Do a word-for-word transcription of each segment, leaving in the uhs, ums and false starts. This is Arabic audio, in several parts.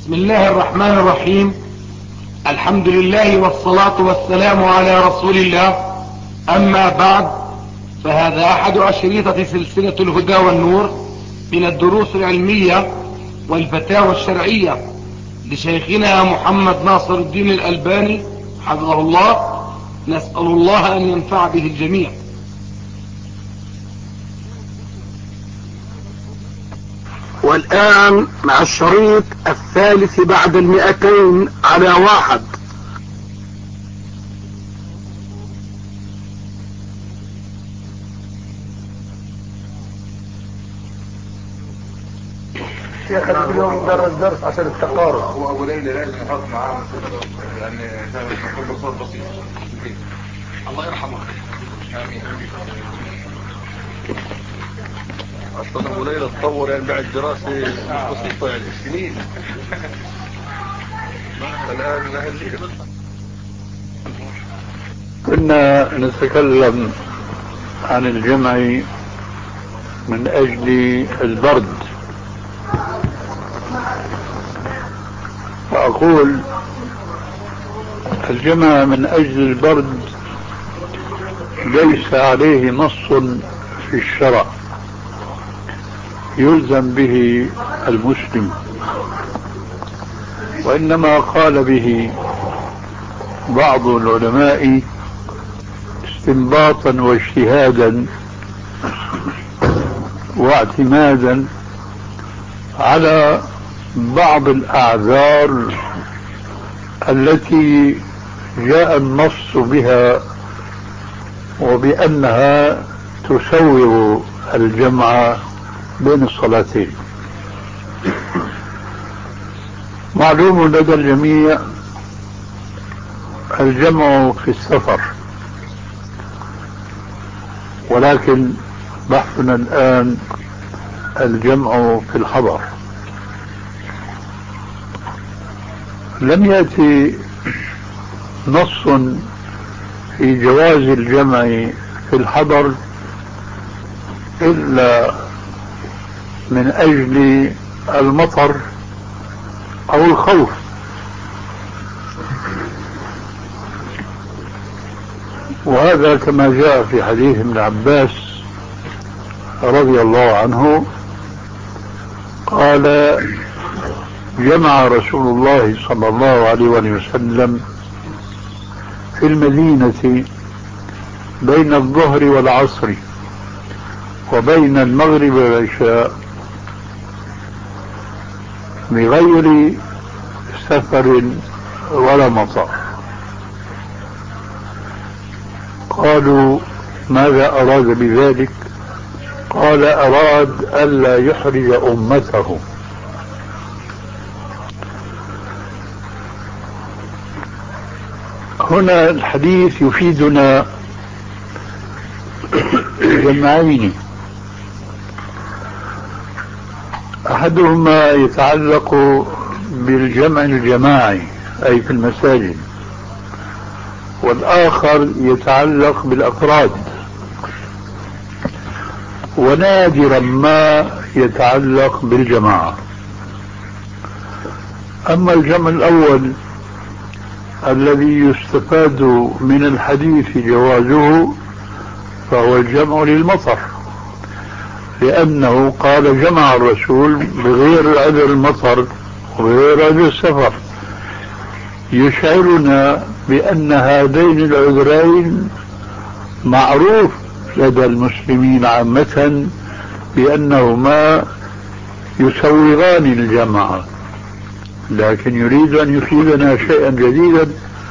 بسم الله الرحمن الرحيم. الحمد لله والصلاة والسلام على رسول الله. أما بعد، فهذا أحد أشريطة سلسلة الهدى والنور من الدروس العلمية والفتاوى الشرعية لشيخنا محمد ناصر الدين الألباني حفظه الله. نسأل الله أن ينفع به الجميع. والآن مع الشريط الثالث بعد المئتين على واحد. شيخ اليوم درس درس عشان التقارب. هو ابو ليلى لازم نحط معاه لان كل صوت بسيط. الله يرحمه. امين. اصلا ابو ليلى تطور يعني بعد دراسه مش بسيطه يعني سنين. الان نهل كنا نتكلم عن الجمع من اجل البرد، فأقول الجمع من أجل البرد ليس عليه نص في الشرع يلزم به المسلم، وإنما قال به بعض العلماء استنباطا واجتهادا واعتمادا على بعض الأعذار التي جاء النص بها وبأنها تسوغ الجمع بين الصلاتين. معلوم لدى الجميع الجمع في السفر، ولكن بحثنا الآن الجمع في الحضر. لم يأتي نص في جواز الجمع في الحضر إلا من أجل المطر أو الخوف، وهذا كما جاء في حديث ابن عباس رضي الله عنه قال: جمع رسول الله صلى الله عليه وسلم في المدينة بين الظهر والعصر وبين المغرب والعشاء بغير سفر ولا مطر. قالوا: ماذا أراد بذلك؟ قال: أراد ألا يحرج أمته. هنا الحديث يفيدنا جمعين: أحدهما يتعلق بالجمع الجماعي أي في المساجد، والآخر يتعلق بالأفراد، ونادرا ما يتعلق بالجماعة. أما الجمع الأول الذي يستفاد من الحديث جوازه فهو الجمع للمطر، لأنه قال جمع الرسول بغير عذر المطر وبغير عذر السفر، يشعرنا بأن هذين العذرين معروف لدى المسلمين عامة بأنهما يسوغان الجمع، لكن يريد أن يفيدنا شيئا جديدا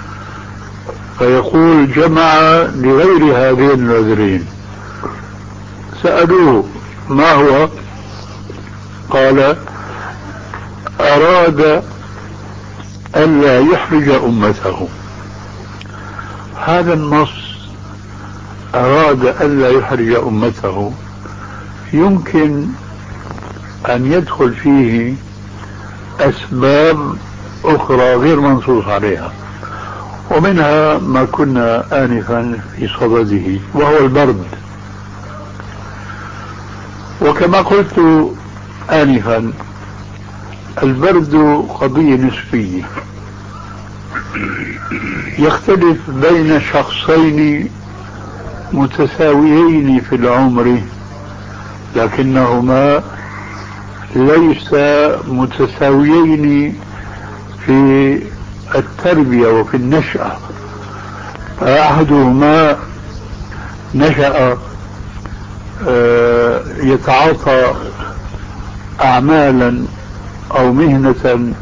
فيقول جمع لغير هذين العذرين. سألوه: ما هو؟ قال: أراد ألا يحرج أمته. هذا النص أراد ألا يحرج أمته يمكن أن يدخل فيه أسباب أخرى غير منصوص عليها، ومنها ما كنا آنفا في صدده وهو البرد. وكما قلت آنفا البرد قضية نسبية، يختلف بين شخصين متساويين في العمر لكنهما ليس متساويين في التربية وفي النشأة. فأحدهما نشأ يتعاطى أعمالا أو مهنة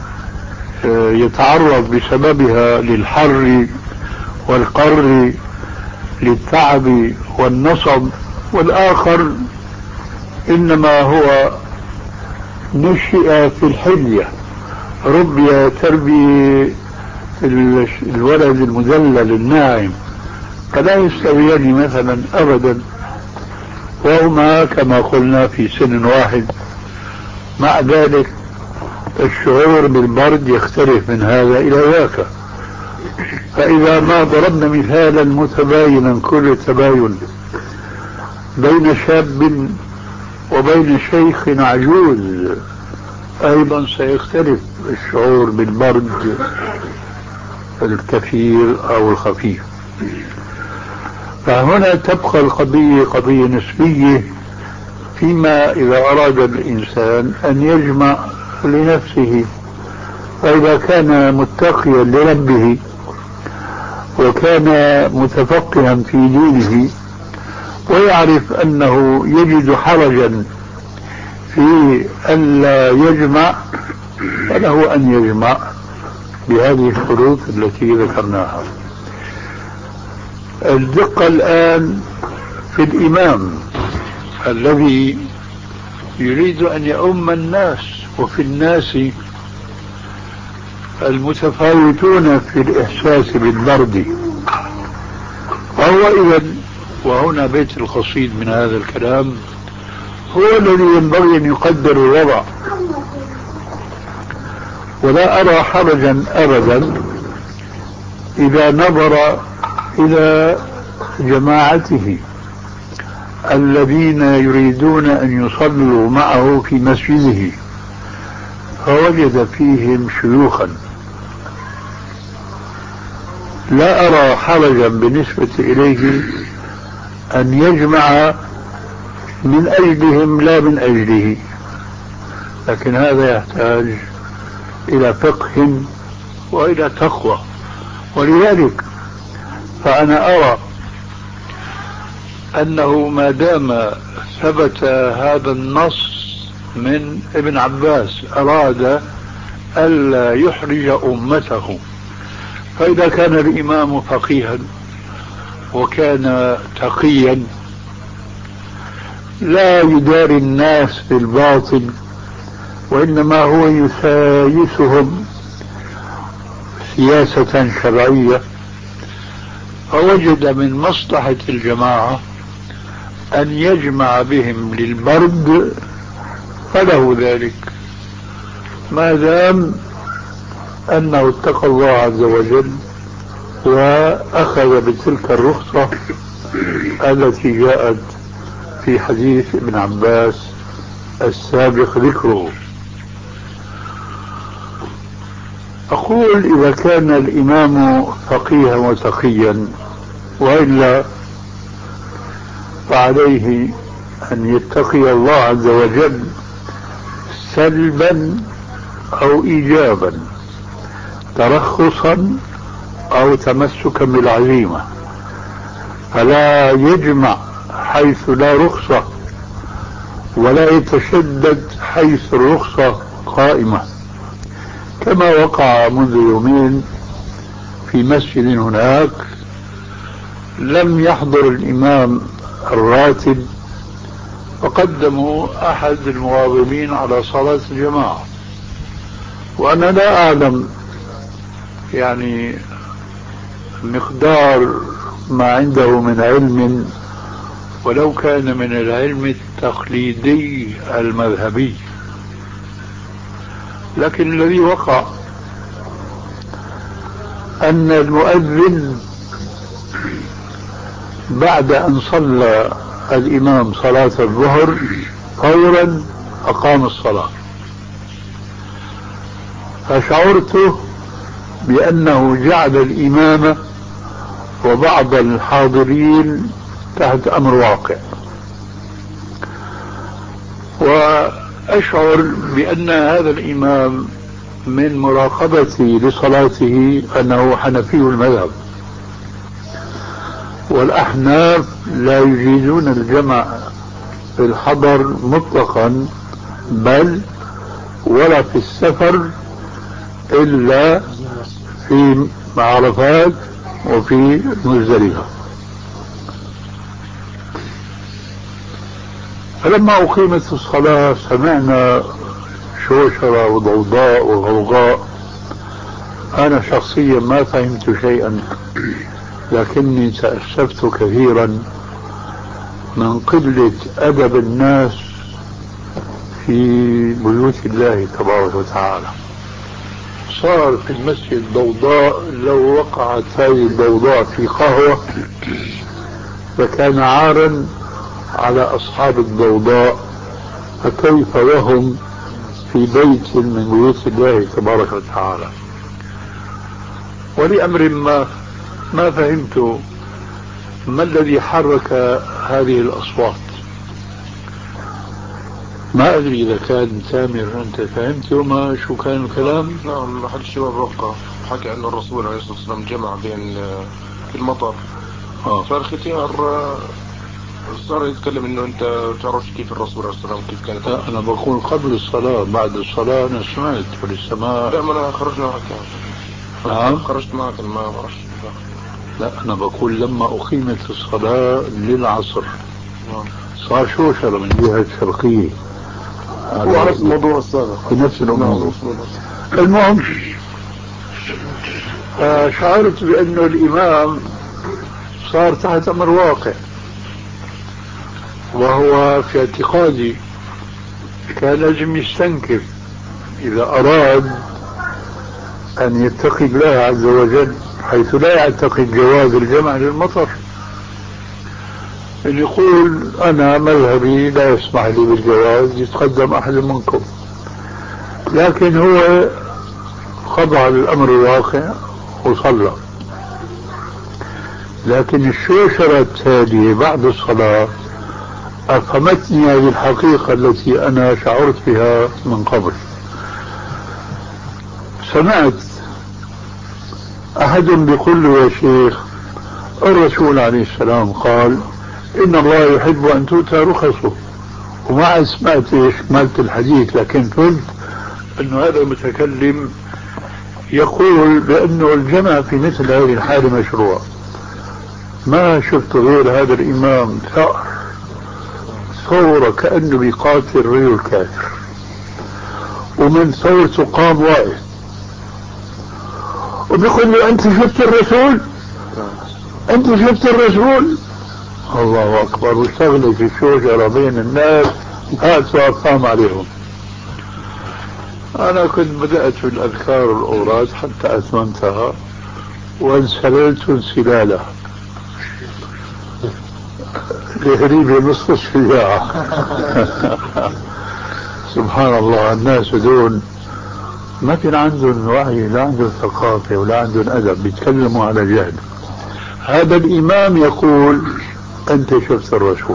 يتعرض بسببها للحر والقر، للتعب والنصب، والآخر إنما هو نشئ في الحلية، ربي تربية الولد المدلل الناعم، فلا يستويان مثلا أبدا، وهما كما قلنا في سن واحد. مع ذلك الشعور بالبرد يختلف من هذا إلى ذاك. فإذا ما ضربنا مثالا متباينا كل التباين بين شاب وبين شيخ عجوز أيضا سيختلف الشعور بالبرد الكثير أو الخفيف. فهنا تبقى القضية قضية نسبية، فيما إذا أراد الإنسان أن يجمع لنفسه. فإذا كان متقيا لربه وكان متفقها في دينه ويعرف أنه يجد حرجا في ألا يجمع، فله أن يجمع بهذه الشروط التي ذكرناها. الدقة الآن في الإمام الذي يريد أن يؤم الناس، وفي الناس المتفاوتون في الإحساس بالبرد. وهو إذن، وهنا بيت القصيد من هذا الكلام، هو الذي ينبغي أن يقدر الوضع. ولا أرى حرجا أبدا إذا نظر إلى جماعته الذين يريدون أن يصلوا معه في مسجده فوجد فيهم شيوخا. لا أرى حرجا بالنسبة إليه أن يجمع من أجلهم لا من أجله، لكن هذا يحتاج إلى فقه وإلى تقوى. ولذلك فأنا أرى أنه ما دام ثبت هذا النص من ابن عباس أراد ألا يحرج أمته، فإذا كان الإمام فقيها وكان تقيا لا يداري الناس بالباطل وإنما هو يسايسهم سياسة شرعية، فوجد من مصلحة الجماعة أن يجمع بهم للبرد فله ذلك، ما دام أنه اتقى الله عز وجل وأخذ بتلك الرخصة التي جاءت في حديث ابن عباس السابق ذكره. أقول إذا كان الإمام فقيها وتقيا وإلا فعليه أن يتقي الله عز وجل سلبا أو إيجابا، ترخصا أو تمسكا بالعزيمة، فلا يجمع حيث لا رخصة ولا يتشدد حيث الرخصة قائمة، كما وقع منذ يومين في مسجد هناك لم يحضر الإمام الراتب وقدموا أحد المواظبين على صلاة الجماعة، وأنا لا أعلم يعني مقدار ما عنده من علم ولو كان من العلم التقليدي المذهبي، لكن الذي وقع أن المؤذن بعد أن صلى الإمام صلاة الظهر فورا أقام الصلاة، فشعرت بأنه جعل الإمامة وبعض الحاضرين تحت أمر واقع، وأشعر بأن هذا الإمام من مراقبتي لصلاته أنه حنفي المذهب، والأحناف لا يجيزون الجمع في الحضر مطلقا، بل ولا في السفر إلا في عرفات وفي مزدلفة. فلما أقيمت الصلاة سمعنا شوشرة وضوضاء وغوغاء. أنا شخصيا ما فهمت شيئا، لكني تأسفت كثيرا من قلة أدب الناس في بيوت الله تبارك وتعالى. صار في المسجد ضوضاء، لو وقعت هذه الضوضاء في قهوة فكان عارا على أصحاب الضوضاء، فكيف وهم في بيت من بيوت الله تبارك وتعالى. ولأمر ما ما فهمت ما الذي حرك هذه الأصوات. ما أدري إذا كان تامر أنت فهمت وما شو كان الكلام؟ نعم، أحد الشباب رقة حكى أن الرسول عليه الصلاة والسلام جمع بين في المطر، آه. فالختيار صار يتكلم إنه أنت تعرفش كيف الرسول عليه الصلاة والسلام كيف كانت. لا أنا بقول قبل الصلاة، بعد الصلاة أنا سمعت ولسه لا، ما أنا خرجنا معك. نعم خرجت معك ما بعرفش. لا أنا بقول لما أقيمت الصلاة للعصر نعم. صار شوشرة من جهة الشرقية هو نفس الموضوع السابق في نفس الأمور. المهم شعرت بأنه الإمام صار تحت أمر واقع، وهو في اعتقادي كان لازم يستنكف إذا أراد أن يتقي الله عز وجل، حيث لا يعتقد جواز الجمع للمطر، أن يقول أنا مذهبي لا يسمح لي بالجواز، يتقدم أحد منكم. لكن هو خضع للأمر الواقع وصلى. لكن الشوشرة التالية بعد الصلاة أفهمتني هذه الحقيقة التي أنا شعرت بها من قبل. سمعت أحد بيقول له يا شيخ الرسول عليه السلام قال إن الله يحب أن تؤتى رخصه، وما سمعت إيش مالت الحديث، لكن فهمت أنه هذا المتكلم يقول بأنه الجمع في مثل هذه الحالة مشروع. ما شفت غير هذا الإمام ثأر ثورة كأنه بيقاتل رجل كافر، ومن ثورته قام واقف وبيقول له أنت شفت الرسول؟ أنت شفت الرسول؟ الله أكبر. واشتغلوا في الشوشرة بين الناس، هات وأقام عليهم. أنا كنت بدأت في الأذكار والأوراد حتى أتممتها وانسللت انسلالا لهريبة نصف الشجاعة. سبحان الله، الناس دون ما كان عندهم وعي، لا عندهم ثقافة ولا عندهم أدب، بيتكلموا على جهل. هذا الإمام يقول أنت شفت الرسول،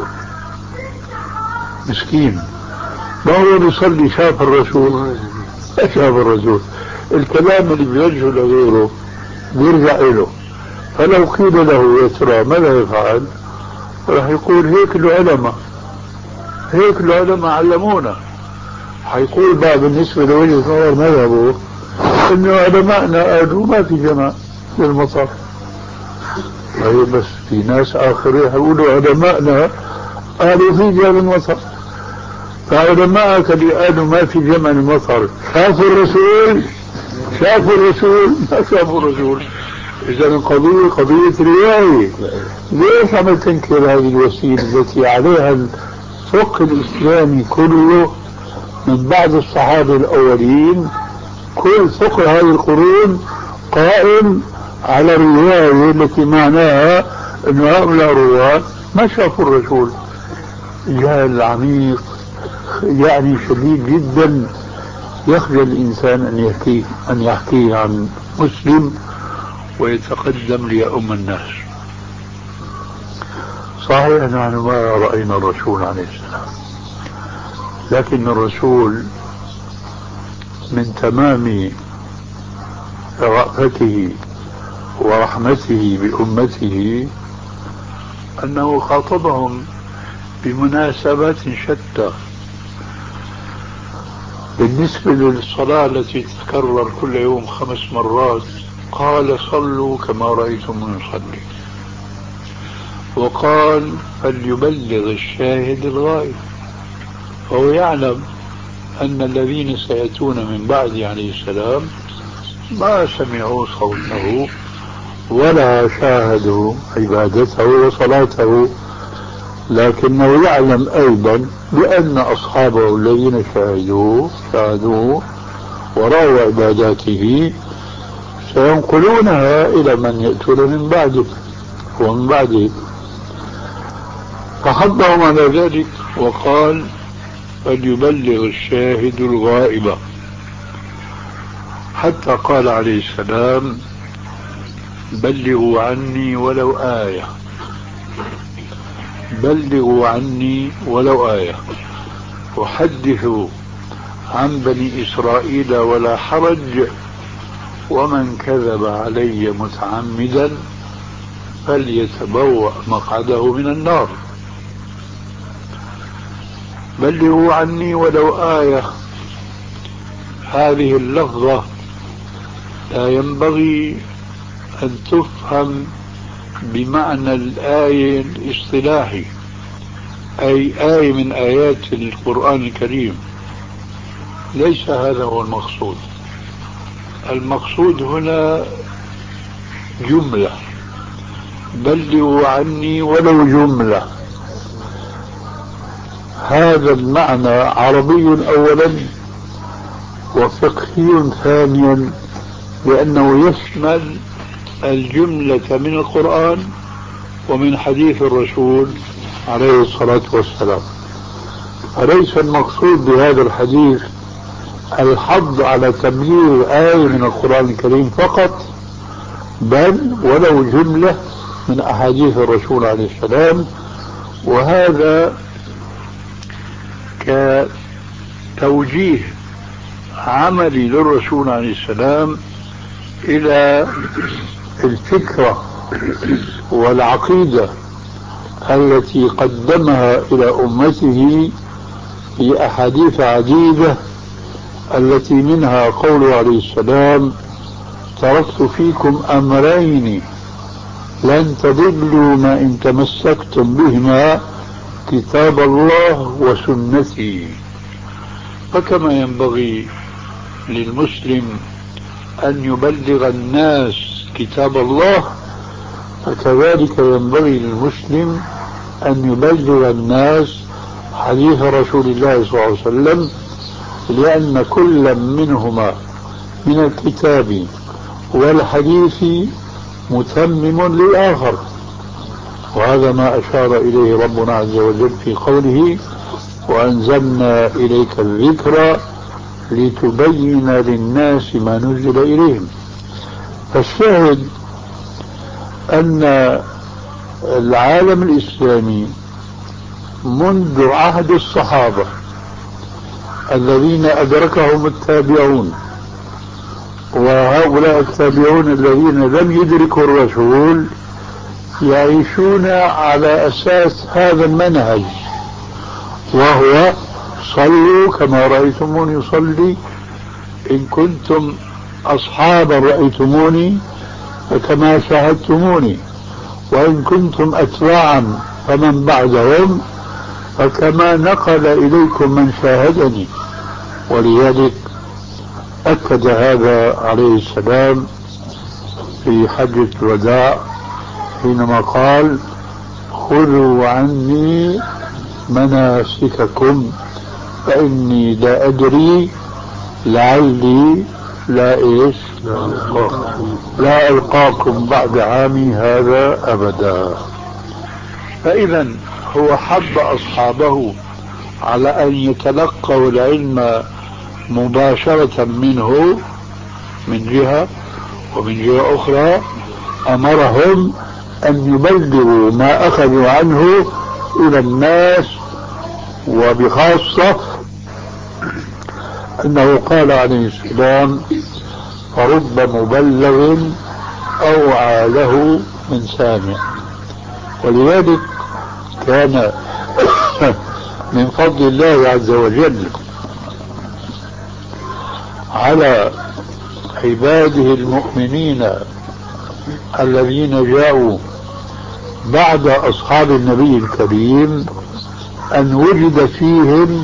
مسكين ما هو بيصلي شاف الرسول؟ شاف الرسول. الكلام اللي بيوجهه لغيره بيرجع له، فلو قيل له يا ترى ماذا يفعل؟ راح يقول هيك العلماء، هيك العلماء علمونا. حيقول بقى بالنسبة لوجه نظر مذهبه انه علماءنا قالوا ما في جمع للمطر. طيب بس في ناس اخرين يقولوا علماءنا قالوا في جمع المطر، فعلماءك اللي قالوا ما في جمع المطر شافوا الرسول؟ شافوا الرسول؟ ما شافوا الرسول. إذا القضية قضية رواية. ليش عم تنكر هذه الوسيلة التي عليها الفقه الإسلامي كله من بعد الصحابة الأولين؟ كل فقه هذه القرون قائم على الرواية التي معناها أن هؤلاء الرواة ما شافوا الرسول. جهل عميق يعني شديد جدا يخجل الإنسان أن يحكي أن يحكي عن مسلم ويتقدم ليؤم الناس. صحيح نحن ما رأينا الرسول عليه السلام، لكن الرسول من تمام رأفته ورحمته بأمته أنه خاطبهم بمناسبات شتى. بالنسبة للصلاة التي تتكرر كل يوم خمس مرات قال صلوا كما رأيتم يصلي، وقال فليبلغ الشاهد الغائب. فهو يعلم أن الذين سيأتون من بعد عليه السلام ما سمعوا صوته ولا شاهدوا عبادته وصلاته، لكنه يعلم أيضا بأن أصحابه الذين شاهدوه شاهدوه ورأوا عباداته سينقلونها إلى من يأتون من بعده ومن بعده. فحضهم على ذلك وقال فليبلغ الشاهد الغائب، حتى قال عليه السلام بلغوا عني ولو آية، بلغوا عني ولو آية، وحدثوا عن بني إسرائيل ولا حرج، ومن كذب علي متعمدا فليتبوأ مقعده من النار. بلغوا عني ولو آية، هذه اللفظة لا ينبغي أن تفهم بمعنى الآية الاصطلاحي، أي آية من آيات القرآن الكريم. ليس هذا هو المقصود. المقصود هنا جملة، بلغوا عني ولو جملة. هذا المعنى عربي أولا وفقهي ثانيا، لأنه يشمل الجملة من القرآن ومن حديث الرسول عليه الصلاة والسلام. فليس المقصود بهذا الحديث الحض على تبليغ آية من القرآن الكريم فقط، بل ولو جملة من أحاديث الرسول عليه السلام. وهذا كتوجيه عملي للرسول عليه السلام إلى الفكرة والعقيدة التي قدمها إلى أمته في أحاديث عديدة، التي منها قوله عليه السلام تركت فيكم أمرين لن تضلوا ما إن تمسكتم بهما كتاب الله وسنتي. فكما ينبغي للمسلم أن يبلغ الناس كتاب الله، فكذلك ينبغي للمسلم أن يبلغ الناس حديث رسول الله صلى الله عليه وسلم، لأن كل منهما من الكتاب والحديث متمم للآخر. وهذا ما أشار إليه ربنا عز وجل في قوله وأنزلنا إليك الذكر لتبين للناس ما نزل إليهم. فالشاهد أن العالم الإسلامي منذ عهد الصحابة الذين أدركهم التابعون، وهؤلاء التابعون الذين لم يدركوا الرسول يعيشون على أساس هذا المنهج، وهو صلوا كما رأيتموني يصلي، إن كنتم أصحابا رأيتموني فكما شاهدتموني، وإن كنتم أتباعا فمن بعدهم فكما نقل إليكم من شاهدني. ولذلك أكد هذا عليه السلام في حجة الوداع حينما قال خذوا عني مناسككم فإني لا أدري لعلي لا إيش لا ألقاكم بعد عامي هذا أبدا. فإذا هو حب أصحابه على أن يتلقوا العلم مباشرة منه من جهة، ومن جهة أخرى أمرهم أن يبلغوا ما أخذوا عنه إلى الناس، وبخاصة أنه قال عليه السلام: فرب مبلغ أوعى له من سامع. ولذلك كان من فضل الله عز وجل على عباده المؤمنين الذين جاءوا بعد أصحاب النبي الكريم أن وجد فيهم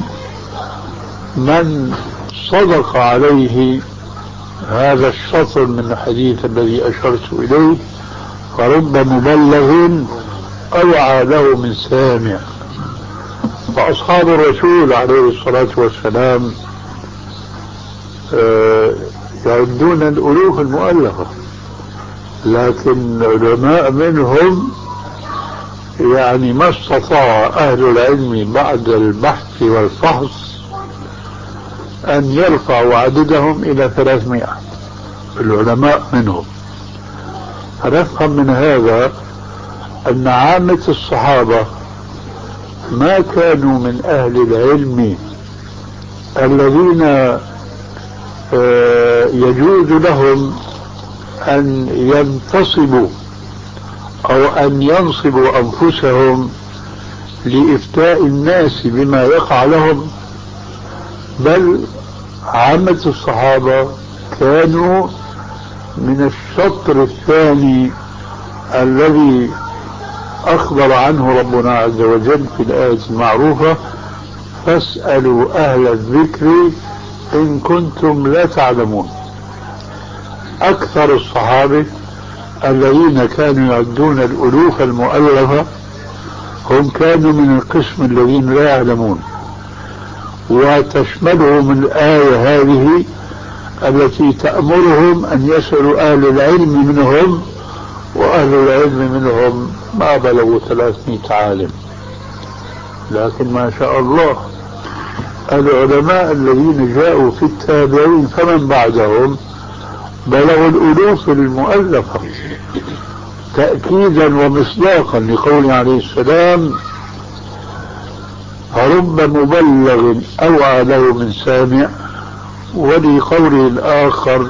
من صدق عليه هذا الشطر من الحديث الذي أشرت إليه: فرب مبلغ أوعى له من سامع. فأصحاب الرسول عليه الصلاة والسلام يعدون الألوف المؤلفة، لكن العلماء منهم يعني ما استطاع أهل العلم بعد البحث والفحص أن يرفعوا عددهم إلى ثلاثمائة العلماء منهم. فنفهم من هذا أن عامة الصحابة ما كانوا من أهل العلم الذين يجوز لهم أن ينتصبوا أو أن ينصبوا أنفسهم لإفتاء الناس بما يقع لهم، بل عامة الصحابة كانوا من الشطر الثاني الذي أخبر عنه ربنا عز وجل في الآية المعروفة: فاسألوا أهل الذكر إن كنتم لا تعلمون. أكثر الصحابة الذين كانوا يعدون الألوف المؤلفة هم كانوا من القسم الذين لا يعلمون، وتشملهم الآية هذه التي تأمرهم أن يسألوا أهل العلم منهم، وأهل العلم منهم ما بلغوا ثلاثمائة عالم. لكن ما شاء الله العلماء الذين جاءوا في التابعين فمن بعدهم بلغوا الألوف المؤلفة، تأكيدا ومصداقا لقوله عليه السلام: فرب مبلغ أوعى له من سامع. ولقوله الآخر: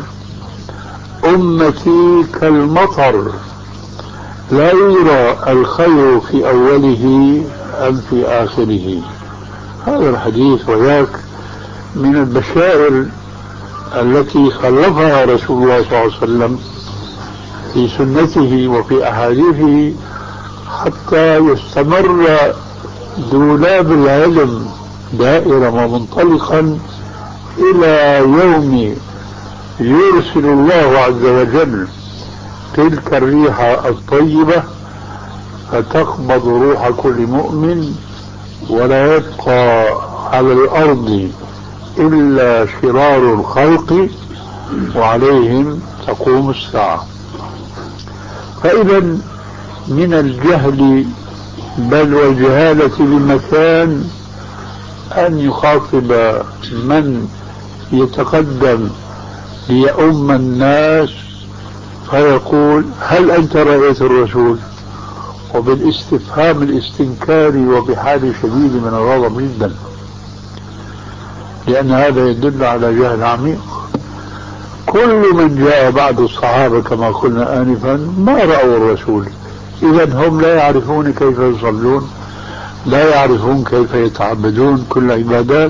أمتي كالمطر لا يرى الخير في أوله أم في آخره. هذا الحديث وذاك من البشائر التي خلفها رسول الله صلى الله عليه وسلم في سنته وفي أحاديثه حتى يستمر دولاب العلم دائرا ومنطلقا إلى يوم يرسل الله عز وجل تلك الريح الطيبة فتقبض روح كل مؤمن، ولا يبقى على الأرض إلا شرار الخلق وعليهم تقوم الساعة. فإذا من الجهل بل والجهالة بمكان أن يخاطب من يتقدم ليؤم الناس فيقول: هل أنت رأيت الرسول؟ وبالاستفهام الاستنكاري وبحال شديد من الغضب جدا، لأن هذا يدل على جهل عميق. كل من جاء بعد الصحابة كما قلنا آنفا ما رأوا الرسول، إذا هم لا يعرفون كيف يصلون، لا يعرفون كيف يتعبدون كل عبادات،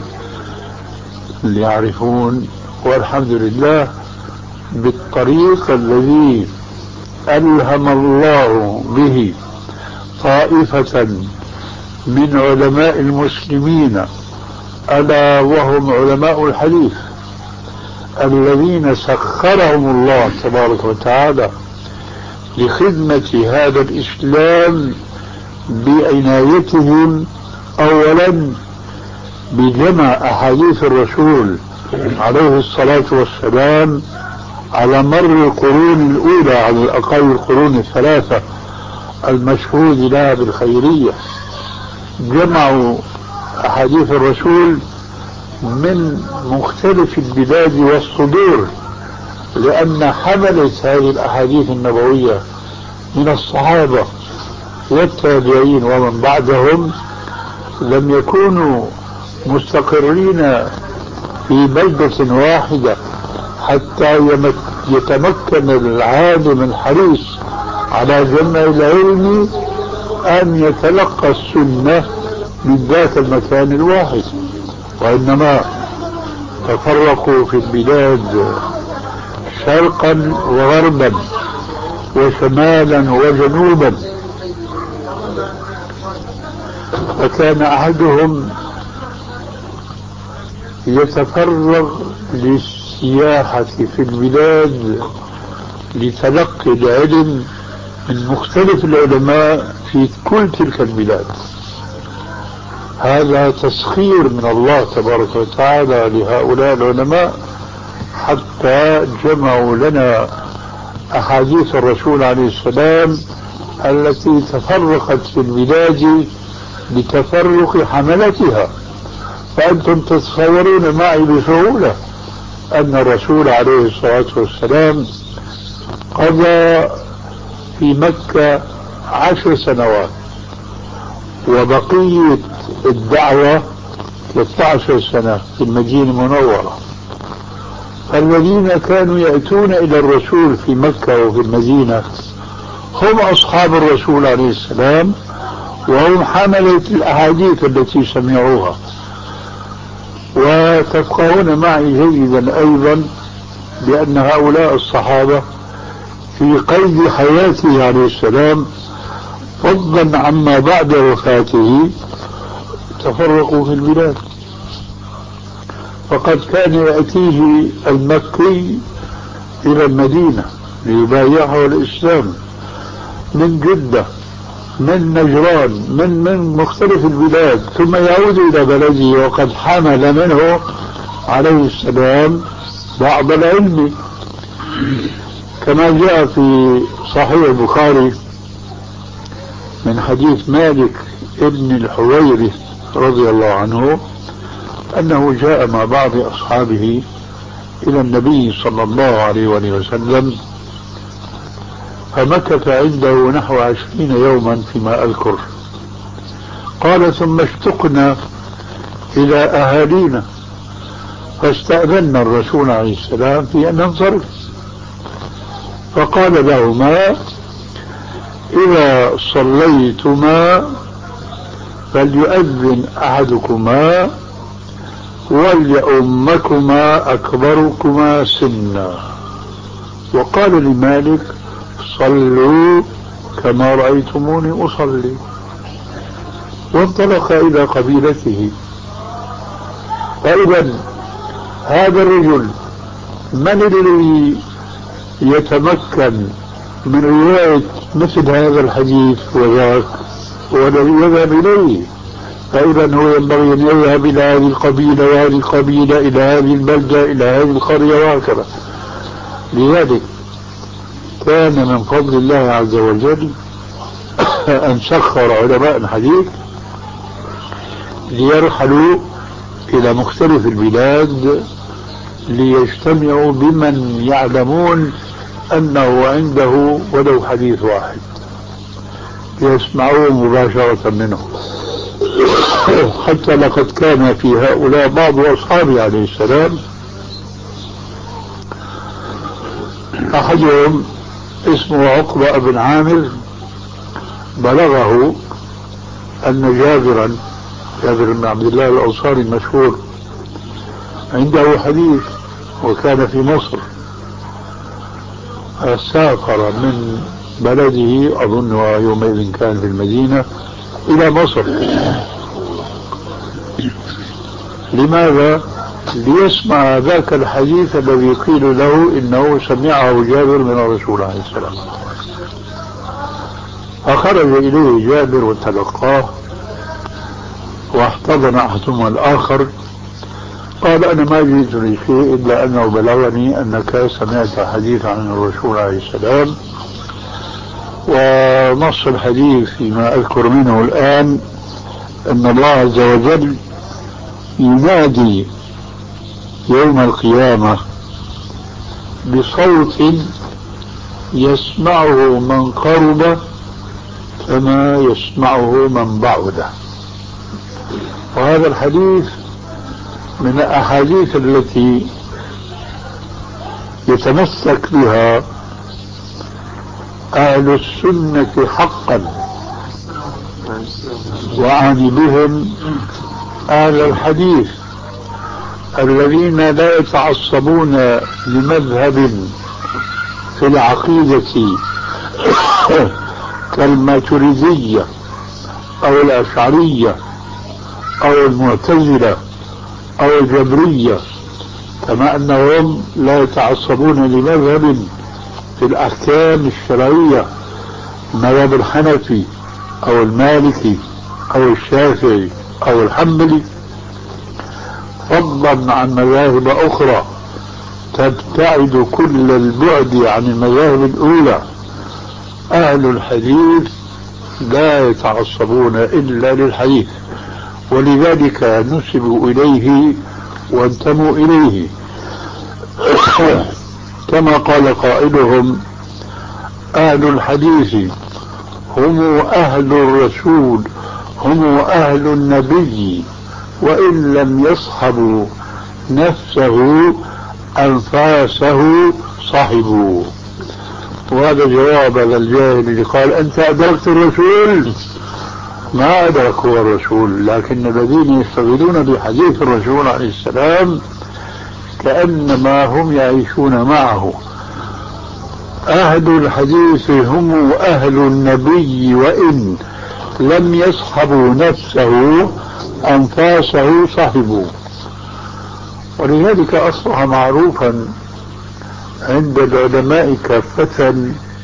يعرفون والحمد لله بالطريق الذي ألهم الله به طائفة من علماء المسلمين، ألا وهم علماء الحديث الذين سخرهم الله تبارك وتعالى لخدمة هذا الإسلام بعنايتهم أولا بجمع أحاديث الرسول عليه الصلاة والسلام على مر القرون الأولى، على الأقل القرون الثلاثة المشهود لها بالخيرية. جمعوا أحاديث الرسول من مختلف البلاد والصدور، لأن حملة هذه الأحاديث النبوية من الصحابة والتابعين ومن بعدهم لم يكونوا مستقرين في بلدة واحدة حتى يتمكن العالم الحريص على جمع العلم أن يتلقى السنة من ذاك المكان الواحد، وإنما تفرقوا في البلاد شرقا وغربا وشمالا وجنوبا، فكان أحدهم يتفرغ للسياحة في البلاد لتلقي العلم من مختلف العلماء في كل تلك البلاد. هذا تسخير من الله تبارك وتعالى لهؤلاء العلماء حتى جمعوا لنا أحاديث الرسول عليه السلام التي تفرقت في البلاد لتفرق حملتها. فأنتم تتصورون معي بسهولة أن الرسول عليه الصلاة والسلام قضى في مكة عشر سنوات، وبقية الدعوة ثلاثة عشر سنة في المدينة المنورة. الذين كانوا يأتون إلى الرسول في مكة وفي المدينة هم أصحاب الرسول عليه السلام، وهم حملة الأحاديث التي سمعوها. وتفقهون معي جيدا أيضا بأن هؤلاء الصحابة في قيد حياته عليه السلام فضلا عما بعد وفاته تفرقوا في البلاد. فقد كان يأتيه المكي إلى المدينة ليبايعه الإسلام من جدة، من نجران، من من مختلف البلاد، ثم يعود إلى بلده وقد حمل منه عليه السلام بعض العلم، كما جاء في صحيح البخاري من حديث مالك ابن الحويرث رضي الله عنه أنه جاء مع بعض أصحابه إلى النبي صلى الله عليه وسلم فمكث عنده نحو عشرين يوما فيما أذكر. قال ثم اشتقنا إلى أهالينا فاستأذنا الرسول عليه السلام في أن ننصرف، فقال لهما إذا صليتما فليؤذن أحدكما وليؤمكما أكبركما سنا. وقال لمالك صلوا كما رأيتموني أصلي، وانطلق إلى قبيلته. فإذا هذا الرجل من الذي يتمكن من رواية مثل هذا الحديث وذاك والذي يذهب إليه؟ فإذا هو ينبغي أن يذهب إلى هذه القبيلة وهذه القبيلة إلى هذه البلدة إلى هذه القرية وهكذا. لذلك كان من فضل الله عز وجل أن سخر علماء الحديث ليرحلوا إلى مختلف البلاد ليجتمعوا بمن يعلمون أنه عنده ولو حديث واحد ليسمعوه مباشرة منه. حتى لقد كان في هؤلاء بعض أصحابه عليه السلام، أحدهم اسمه عقبة بن عامر، بلغه أن جابرا جابر بن عبد الله الأنصاري المشهور عنده حديث وكان في مصر، سافر من بلده أظن يومئذ كان في المدينة إلى مصر. لماذا؟ ليسمع ذاك الحديث الذي قيل له إنه سمعه جابر من الرسول عليه السلام. فخرج إليه جابر وتلقاه واحتضن أحدهما الآخر. قال أنا ما جئت لشيء إلا أنه بلغني أنك سمعت حديث عن الرسول عليه السلام، ونص الحديث فيما أذكر منه الآن أن الله عز وجل ينادي يوم القيامة بصوت يسمعه من قرب كما يسمعه من بعد. وهذا الحديث من الأحاديث التي يتمسك بها أهل السنة حقا، وأعني بهم أهل الحديث الذين لا يتعصبون لمذهب في العقيدة كالماتريدية أو الأشعرية أو المعتزلة أو الجبرية، كما أنهم لا يتعصبون لمذهب في الأحكام الشرعية مذهب الحنفي أو المالكي أو الشافعي أو الحنبلي، فضلا عن مذاهب أخرى تبتعد كل البعد عن المذاهب الأولى. أهل الحديث لا يتعصبون إلا للحديث، ولذلك نسبوا إليه وانتموا إليه. كما قال قائلهم: أهل الحديث هم أهل الرسول، هم أهل النبي، وإن لم يصحبوا نفسه أنفاسه صحبوا. وهذا جواب للجاهل اللي قال: أنت أدركت الرسول؟ ما أدركوا الرسول، لكن الذين يشتغلون بحديث الرسول عليه السلام كأنما هم يعيشون معه. أهل الحديث هم أهل النبي، وإن لم يصحبوا نفسه أنفاسه صحبوا. ولذلك أصبح معروفا عند العلماء كافة،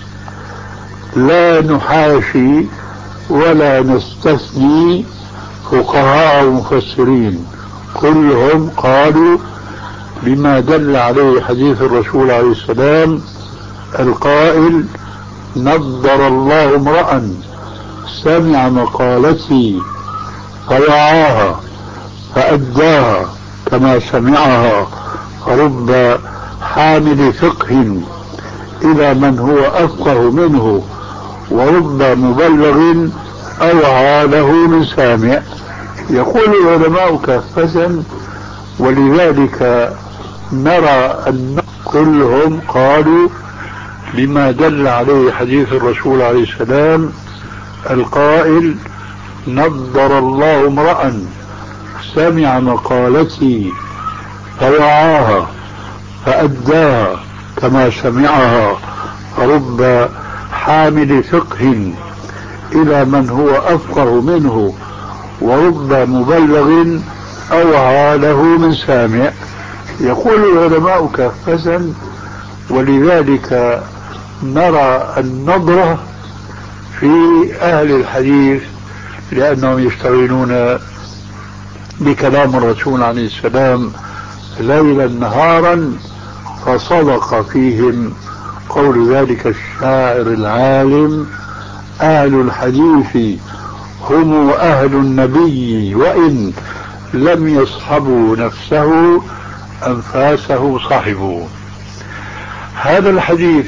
لا نحاشي ولا نستثني فقهاء ومفسرين، كلهم قالوا بما دل عليه حديث الرسول عليه السلام القائل: نضر الله امرأ سمع مقالتي فوعاها فأداها كما سمعها، رب حامل فقه إلى من هو أفقه منه، ورب مبلغ أوعى له من سامع. يقول العلماء كافة، ولذلك نرى أن كلهم قالوا بما دل عليه حديث الرسول عليه السلام القائل: نضر الله امرأ سمع مقالتي فوعاها فأداها كما سمعها، رب حامل فقه إلى من هو أفقه منه، ورب مبلغ أوعى له من سامع. يقول العلماء كافة، ولذلك نرى النظرة في أهل الحديث لأنهم يشتغلون بكلام الرسول عليه السلام ليلا نهارا، فصدق فيهم قول ذلك الشاعر العالم: أهل الحديث هم أهل النبي، وإن لم يصحبوا نفسه أنفاسه صحبوا. هذا الحديث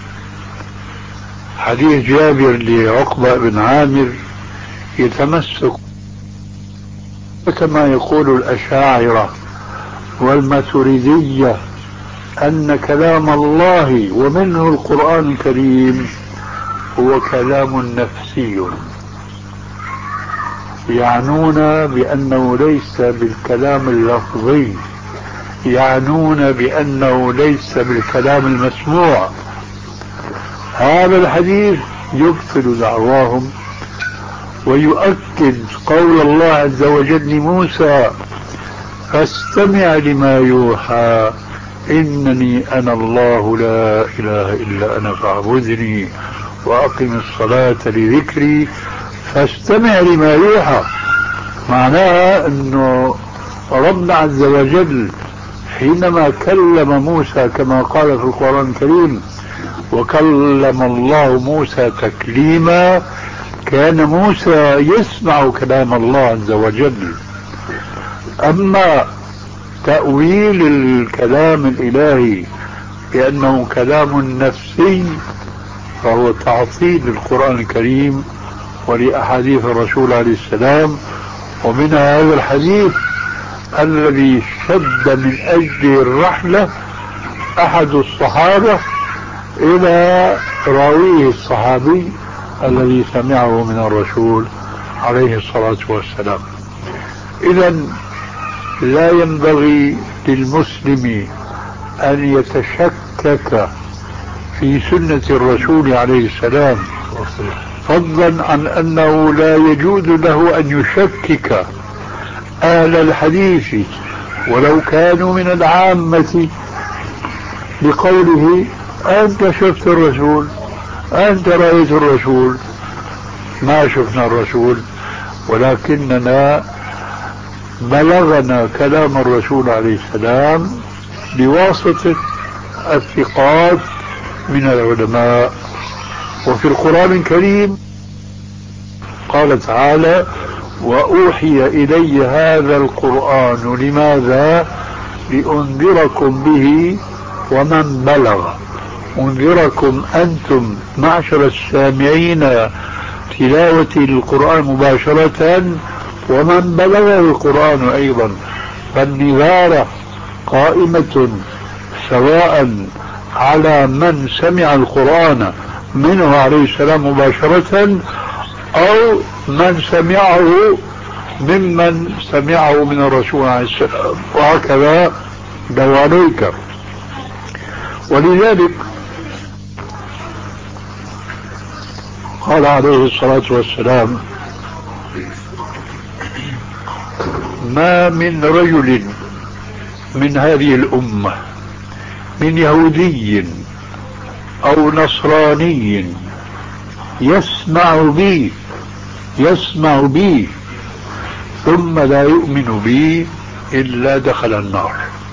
حديث جابر لعقبة بن عامر يتمسك كما يقول الأشاعرة والماتريدية أن كلام الله ومنه القرآن الكريم هو كلام نفسي، يعنون بأنه ليس بالكلام اللفظي، يعنون بأنه ليس بالكلام المسموع. هذا الحديث يبطل دعواهم ويؤكد قول الله عز وجل لموسى: فاستمع لما يوحى إنني أنا الله لا إله إلا أنا فاعبدني وأقم الصلاة لذكري. فاستمع لما يوحى معناها أنه ربنا عز وجل حينما كلم موسى كما قال في القرآن الكريم: وكلم الله موسى تكليما، كان موسى يسمع كلام الله عز وجل. أما تأويل الكلام الإلهي بأنه كلام نفسي فهو تعطيل للقرآن الكريم ولأحاديث الرسول عليه السلام. ومنها هذا الحديث الذي شد من أجل الرحلة أحد الصحابة إلى راويه الصحابي الذي سمعه من الرسول عليه الصلاة والسلام. إذن لا ينبغي للمسلم أن يتشكك في سنة الرسول عليه السلام، فضلا عن أنه لا يجوز له أن يشكك أهل الحديث ولو كانوا من العامة بقوله أنت شفت الرسول، أنت رأيت الرسول. ما شفنا الرسول، ولكننا بلغنا كلام الرسول عليه السلام بواسطة الثقات من العلماء. وفي القرآن الكريم قال تعالى وأوحي إلي هذا القرآن لماذا؟ لأنذركم به ومن بلغ. أنذركم أنتم معشر السامعين تلاوة القرآن مباشرة ومن بلغ القرآن أيضا، فالنذارة قائمة سواء على من سمع القرآن منه عليه السلام مباشرة أو من سمعه ممن سمعه من الرسول عليه السلام، وهكذا دواليك. ولذلك قال عليه الصلاة والسلام ما من رجل من هذه الأمة من يهودي أو نصراني يسمع بي يسمع بي ثم لا يؤمن بي إلا دخل النار.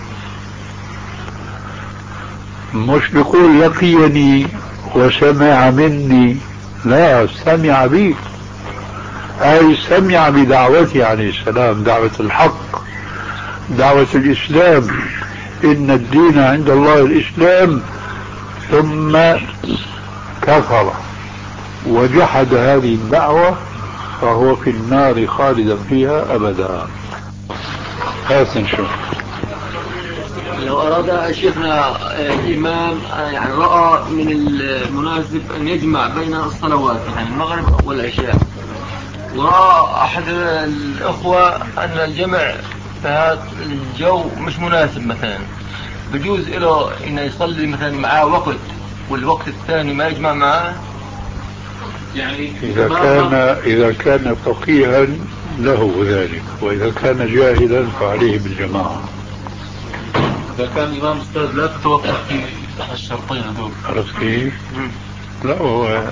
مش بيقول لقيني وسمع مني، لا، سمع بي، أي سمع بدعوتي عليه السلام، دعوة الحق، دعوة الإسلام، إن الدين عند الله الإسلام، ثم كفر وجحد هذه الدعوة فهو في النار خالدا فيها أبدا. هات نشوف. لو أراد شيخنا الإمام يعني رأى من المناسب أن يجمع بين الصلوات يعني المغرب والعشاء، ورأى أحد الأخوة أن الجمع في هذا الجو مش مناسب، مثلا بجوز له إنه يصلي مثلا معاه وقت والوقت الثاني ما يجمع معاه. يعني إذا كان إذا كان فقيها له ذلك، وإذا كان جاهلا فعليه بالجماعة. إذا كان إمام أستاذ لا تتوفر في أحد الشرطين هذول. عرفت كيف؟ لا، هو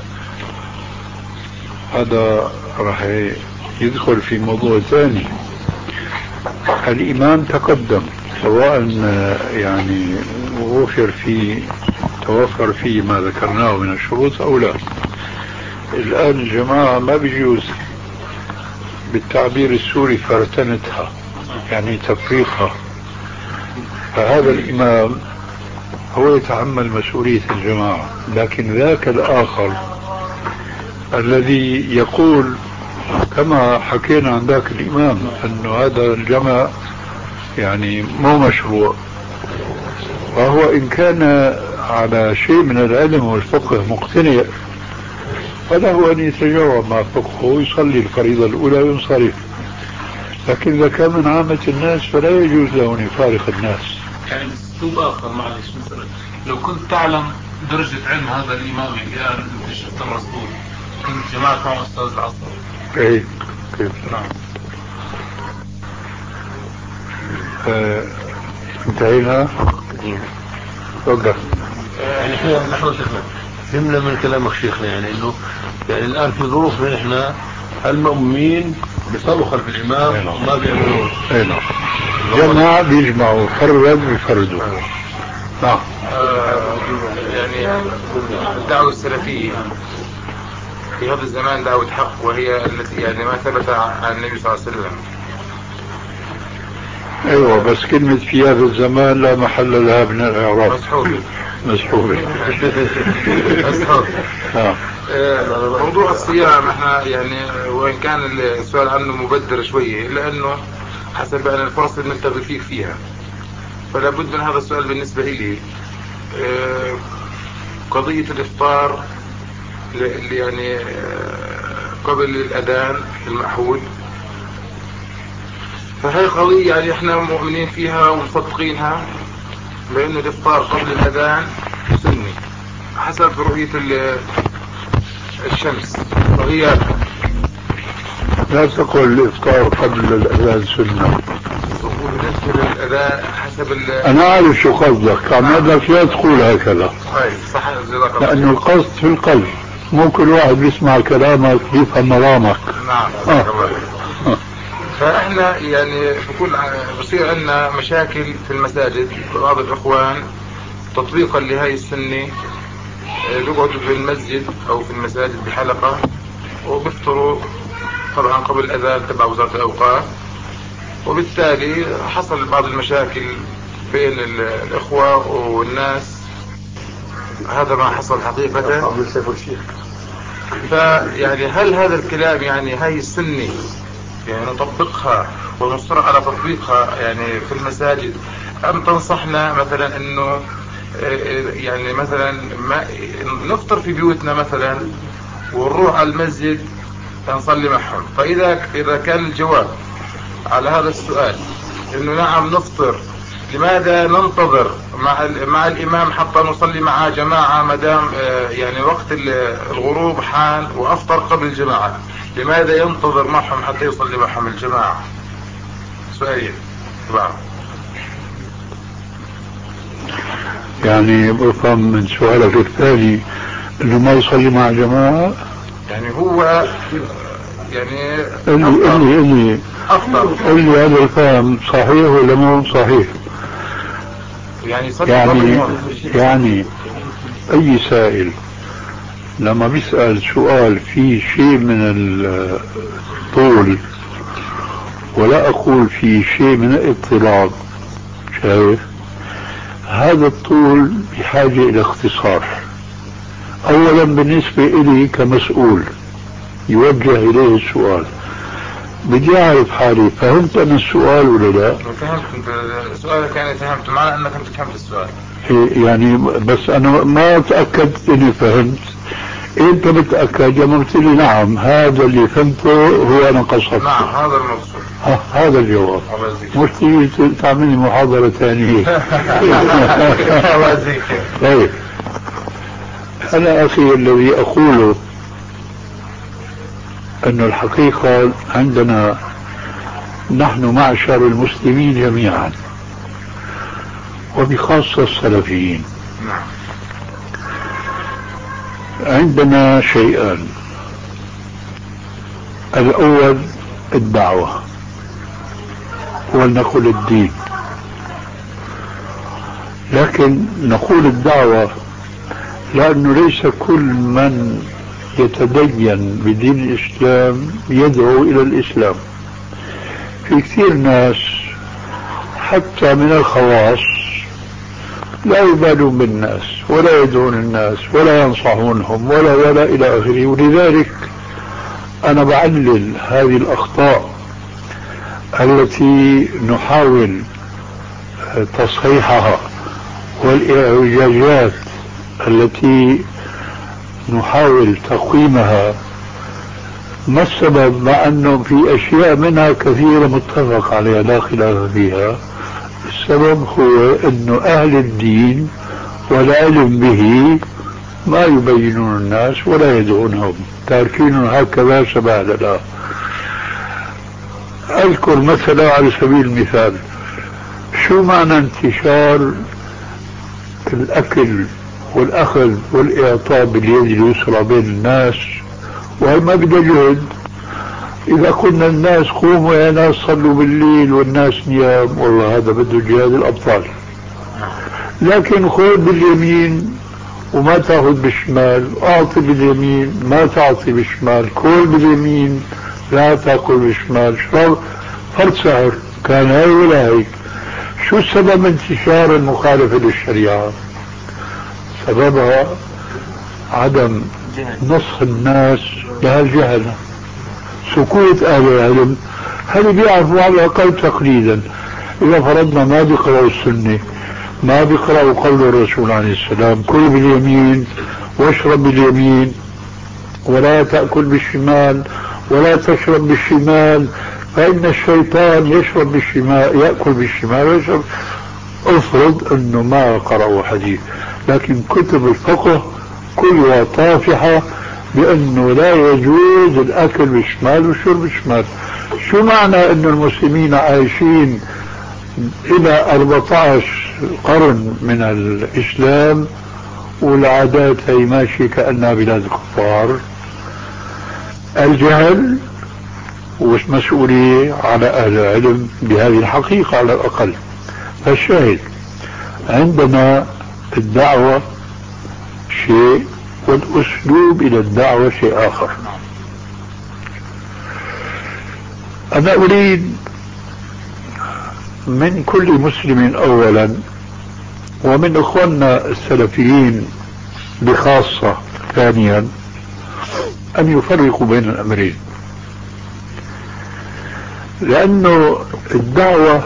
هذا راح يدخل في موضوع ثاني. الإمام تقدم سواء يعني وفر فيه توفر فيه ما ذكرناه من الشروط أو لا. الآن الجماعة ما بيجوز بالتعبير السوري فرتنتها، يعني تفريقها. فهذا الإمام هو يتحمل مسؤولية الجماعة، لكن ذاك الآخر الذي يقول كما حكينا عن ذاك الإمام أنه هذا الجمع يعني مو مشروع، وهو إن كان على شيء من العلم والفقه مقتنع فله أن يتجاوب مع فقهه ويصلي الفريضة الأولى وينصرف. لكن إذا كان من عامة الناس فلا يجوز له أن يفارق الناس. يعني أسلوب آخر، معلش، مثلا لو كنت تعلم درجة علم هذا الإمام الآن أنت شفت الرسول كنت جماعة مع أستاذ العصر. كيف كيف نعم. آه، انتهينا. توقف. يعني احنا نحن شيخنا فهمنا من كلامك شيخنا يعني انه يعني الان في ظروف من احنا المؤمنين بيصلوا خلف الامام وما بيعملوا. اي نعم. جماعة بيجمعوا، فرد بيفردوا. نعم. يعني الدعوة السلفية في هذا الزمان دعوة حق، وهي التي يعني ما ثبت عن النبي صلى الله عليه وسلم. ايوه بس كلمة في هذا الزمان لا محل لها من الاعراب. مسحوبة مسحوبة. مسحوبة. آه. موضوع الصيام احنا يعني وان كان السؤال عنه مبدر شوية الا انه حسب يعني الفرص اللي نلتقي فيه فيها، فلا بد من هذا السؤال بالنسبة لي. اه قضية الافطار اللي يعني اه قبل الاذان المعهود، فهي قضية يعني احنا مؤمنين فيها ومصدقينها، لأن الإفطار قبل الأذان سني حسب رؤية الشمس وغيابها. لا تقل الإفطار قبل الأذان سنة. بالنسبة للأذان حسب ال أنا أعرف شو قصدك، عم بدك لا تقول هكذا. صح. لأنه القصد في القلب، مو كل واحد بيسمع كلامك يفهم مرامك. نعم. آه. فاحنا يعني بكل بصير عندنا مشاكل في المساجد، بعض الاخوان تطبيقا لهذه السنة بيقعدوا في المسجد او في المساجد بحلقة وبيفطروا طبعا قبل الاذان تبع وزارة الاوقاف، وبالتالي حصل بعض المشاكل بين الاخوة والناس. هذا ما حصل حقيقة. فيعني هل هذا الكلام يعني هاي السنة يعني نطبقها ونصر على تطبيقها يعني في المساجد، ام تنصحنا مثلا انه يعني مثلا ما نفطر في بيوتنا مثلا ونروح على المسجد نصلي معهم؟ فاذا اذا كان الجواب على هذا السؤال انه نعم نفطر، لماذا ننتظر مع مع الامام حتى نصلي معه جماعة ما دام يعني وقت الغروب حان وافطر قبل الجماعة؟ لماذا ينتظر معهم حتى يصلي معهم الجماعة؟ سؤالين. يعني بفهم من سؤالك الثاني انه ما يصلي مع جماعة. يعني هو يعني اللي اللي اللي افضل اللي هذا الفهم صحيح ولا مو صحيح؟ يعني يعني يعني اي سائل لما بيسأل سؤال فيه شيء من الطول، ولا اقول فيه شيء من الاضطراب، شايف؟ هذا الطول بحاجة الى اختصار. اولا بالنسبة الي كمسؤول يوجه اليه السؤال، بدي اعرف حالي فهمت انا السؤال ولا لا؟ فهمت سؤالك، يعني فهمت معنى انك انت فهمت السؤال. يعني بس انا ما تأكدت اني فهمت. انت متأكد لما قلت لي نعم هذا اللي فهمته هو انا قصدت. نعم هذا المقصود. هذا الجواب. مش تيجي تعملي محاضرة ثانية. طيب انا اخي الذي اقوله انه الحقيقة عندنا نحن معشر المسلمين جميعا وبخاصة السلفيين عندنا شيئان. الاول الدعوة، ولنقل الدين، لكن نقول الدعوة لأنه ليس كل من يتدين بدين الإسلام يدعو إلى الإسلام. في كثير ناس حتى من الخواص لا يبالون بالناس ولا يدعون الناس ولا ينصحونهم ولا ولا إلى آخره. ولذلك أنا بعلل هذه الأخطاء التي نحاول تصحيحها والإعوجاجات التي نحاول تقويمها. ما السبب؟ مع أنه في أشياء منها كثيرة متفق عليها لا خلاف فيها. السبب هو أنه أهل الدين والعلم به ما يبينون الناس ولا يدعونهم، تاركين هكذا سبهلله. أذكر مثلا على سبيل المثال شو معنى انتشار الأكل والأخذ والإعطاء باليد اليسرى بين الناس، وهي ما بدها جهد. إذا قلنا الناس قوموا يا ناس صلوا بالليل والناس نيام، والله هذا بده جهاد الأبطال. لكن خذ باليمين وما تأخذ بالشمال، أعطي باليمين ما تعطي بالشمال، كل باليمين لا تأكل بالشمال، شو فرد سهر كان هاي ولا هيك. شو سبب انتشار المخالفة للشريعة؟ سببها عدم نصح الناس لهالجهل، سكوت أهل العلم. هل بيعرفوا على الأقل تقليدا؟ إذا فرضنا ما بيقرأوا السنة، ما بيقرأوا قول الرسول عليه السلام كل باليمين واشرب باليمين ولا تأكل بالشمال ولا تشرب بالشمال فإن الشيطان يشرب بالشمال يأكل بالشمال ويشرب. افرض انه ما قرأوا حديث، لكن كتب الفقه كلها طافحة بانه لا يجوز الاكل بالشمال والشرب بالشمال. شو معنى انه المسلمين عايشين الى أربعة عشر قرن من الاسلام والعادات هي ماشية كأنها بلاد الكفار؟ الجهل والمسؤولية على اهل العلم بهذه الحقيقة على الاقل. فالشاهد عندنا الدعوة شيء والأسلوب إلى الدعوة شيء آخر. أنا أريد من كل مسلم أولا ومن إخواننا السلفيين بخاصة ثانيا أن يفرقوا بين الأمرين، لأنه الدعوة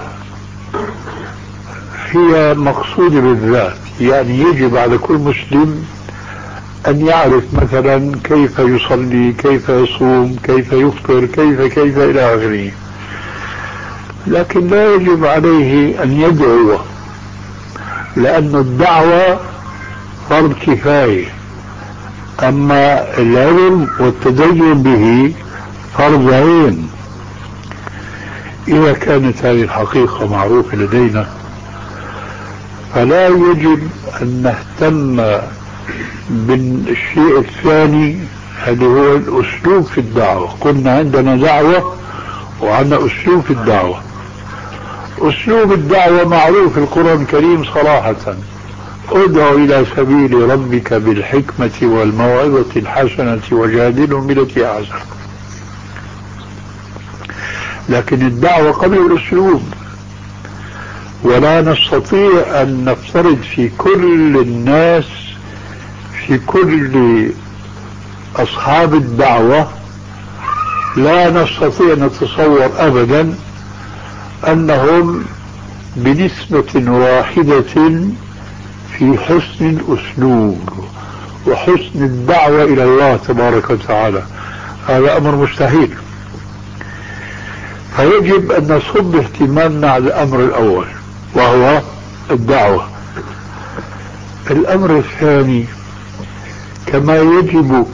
هي مقصودة بالذات، يعني يجب على كل مسلم أن يعرف مثلا كيف يصلي، كيف يصوم، كيف يفطر، كيف كيف إلى آخره، لكن لا يجب عليه أن يدعو، لأن الدعوة فرض كفاية، أما العلم والتدين به فرض عين. إذا كانت هذه الحقيقة معروفة لدينا فلا يجب أن نهتم بالشيء الثاني اللي هو الأسلوب في الدعوة. قلنا عندنا دعوة وعندنا أسلوب في الدعوة. أسلوب الدعوة معروف في القرآن الكريم صراحة: ادع إلى سبيل ربك بالحكمة والموعظة الحسنة وجادلهم بالتي أحسن. لكن الدعوة قبل الأسلوب، ولا نستطيع أن نفترض في كل الناس في كل أصحاب الدعوة، لا نستطيع أن نتصور أبدا أنهم بنسبة واحدة في حسن الأسلوب وحسن الدعوة إلى الله تبارك وتعالى. هذا أمر مستحيل. فيجب أن نصب اهتمامنا على الأمر الأول وهو الدعوة. الأمر الثاني، كما يجب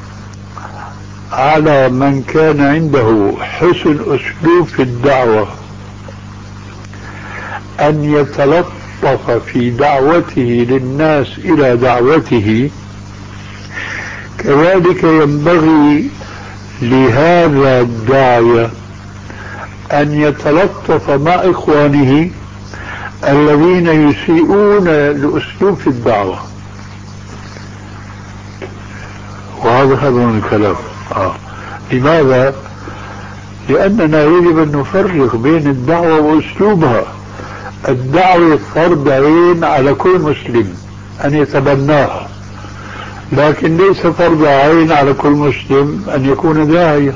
على من كان عنده حسن أسلوب في الدعوة أن يتلطف في دعوته للناس إلى دعوته، كذلك ينبغي لهذا الداعية أن يتلطف مع إخوانه الذين يسيئون الأسلوب في الدعوة. وهذا هذا من الكلام. آه. لماذا؟ لأننا يجب أن نفرق بين الدعوة وأسلوبها. الدعوة فرض عين على كل مسلم أن يتبناها، لكن ليس فرض عين على كل مسلم أن يكون داعية.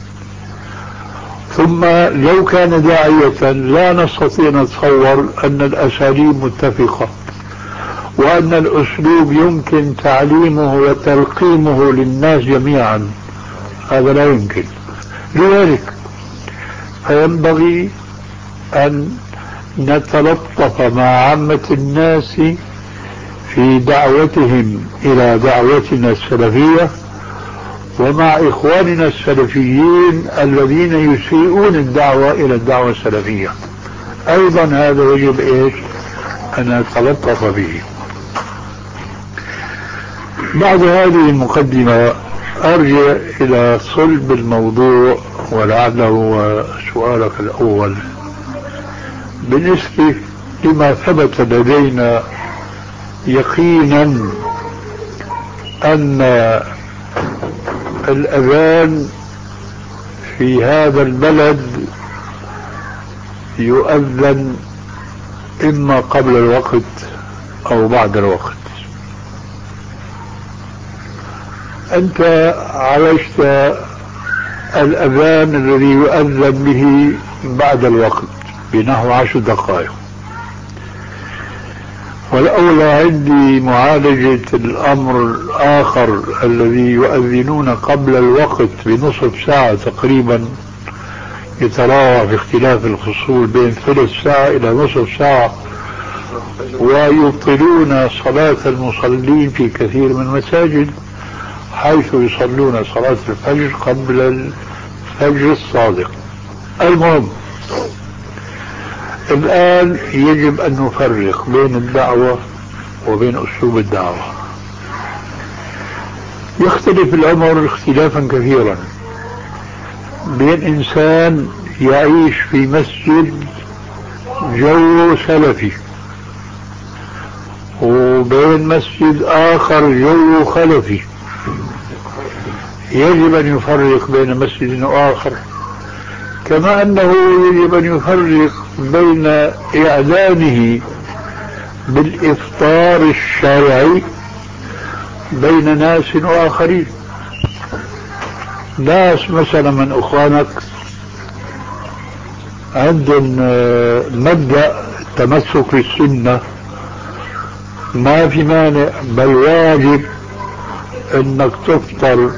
ثم لو كان داعية لا نستطيع نتصور أن الأساليب متفقة وأن الأسلوب يمكن تعليمه وتلقيمه للناس جميعا، هذا لا يمكن. لذلك فينبغي أن نتلطف مع عامة الناس في دعوتهم إلى دعوتنا السلفية ومع إخواننا السلفيين الذين يسيئون الدعوة إلى الدعوة السلفية أيضا. هذا يجب إيش؟ أن نتلطف به. بعد هذه المقدمة أرجع إلى صلب الموضوع ولعله سؤالك الأول بالنسبة لما ثبت لدينا يقينا أن الأذان في هذا البلد يؤذن إما قبل الوقت أو بعد الوقت. أنت عالجت الأذان الذي يؤذن به بعد الوقت بنحو عشر دقائق، والأولى عندي معالجة الأمر الآخر الذي يؤذنون قبل الوقت بنصف ساعة تقريبا، يتراوح في اختلاف الفصول بين ثلث ساعة إلى نصف ساعة، ويبطلون صلاة المصلين في كثير من المساجد حيث يصلون صلاة الفجر قبل الفجر الصادق. المهم الآن يجب أن نفرق بين الدعوة وبين أسلوب الدعوة. يختلف الأمر اختلافا كثيرا بين إنسان يعيش في مسجد جو سلفي وبين مسجد آخر جو خلفي. يجب أن يفرق بين مسجد وآخر، كما أنه يجب أن يفرق بين إعلانه بالإفطار الشرعي بين ناس وآخرين. ناس مثلا من أخوانك عندهم مبدأ التمسك بالسنة، ما في مانع بل واجب انك تفطر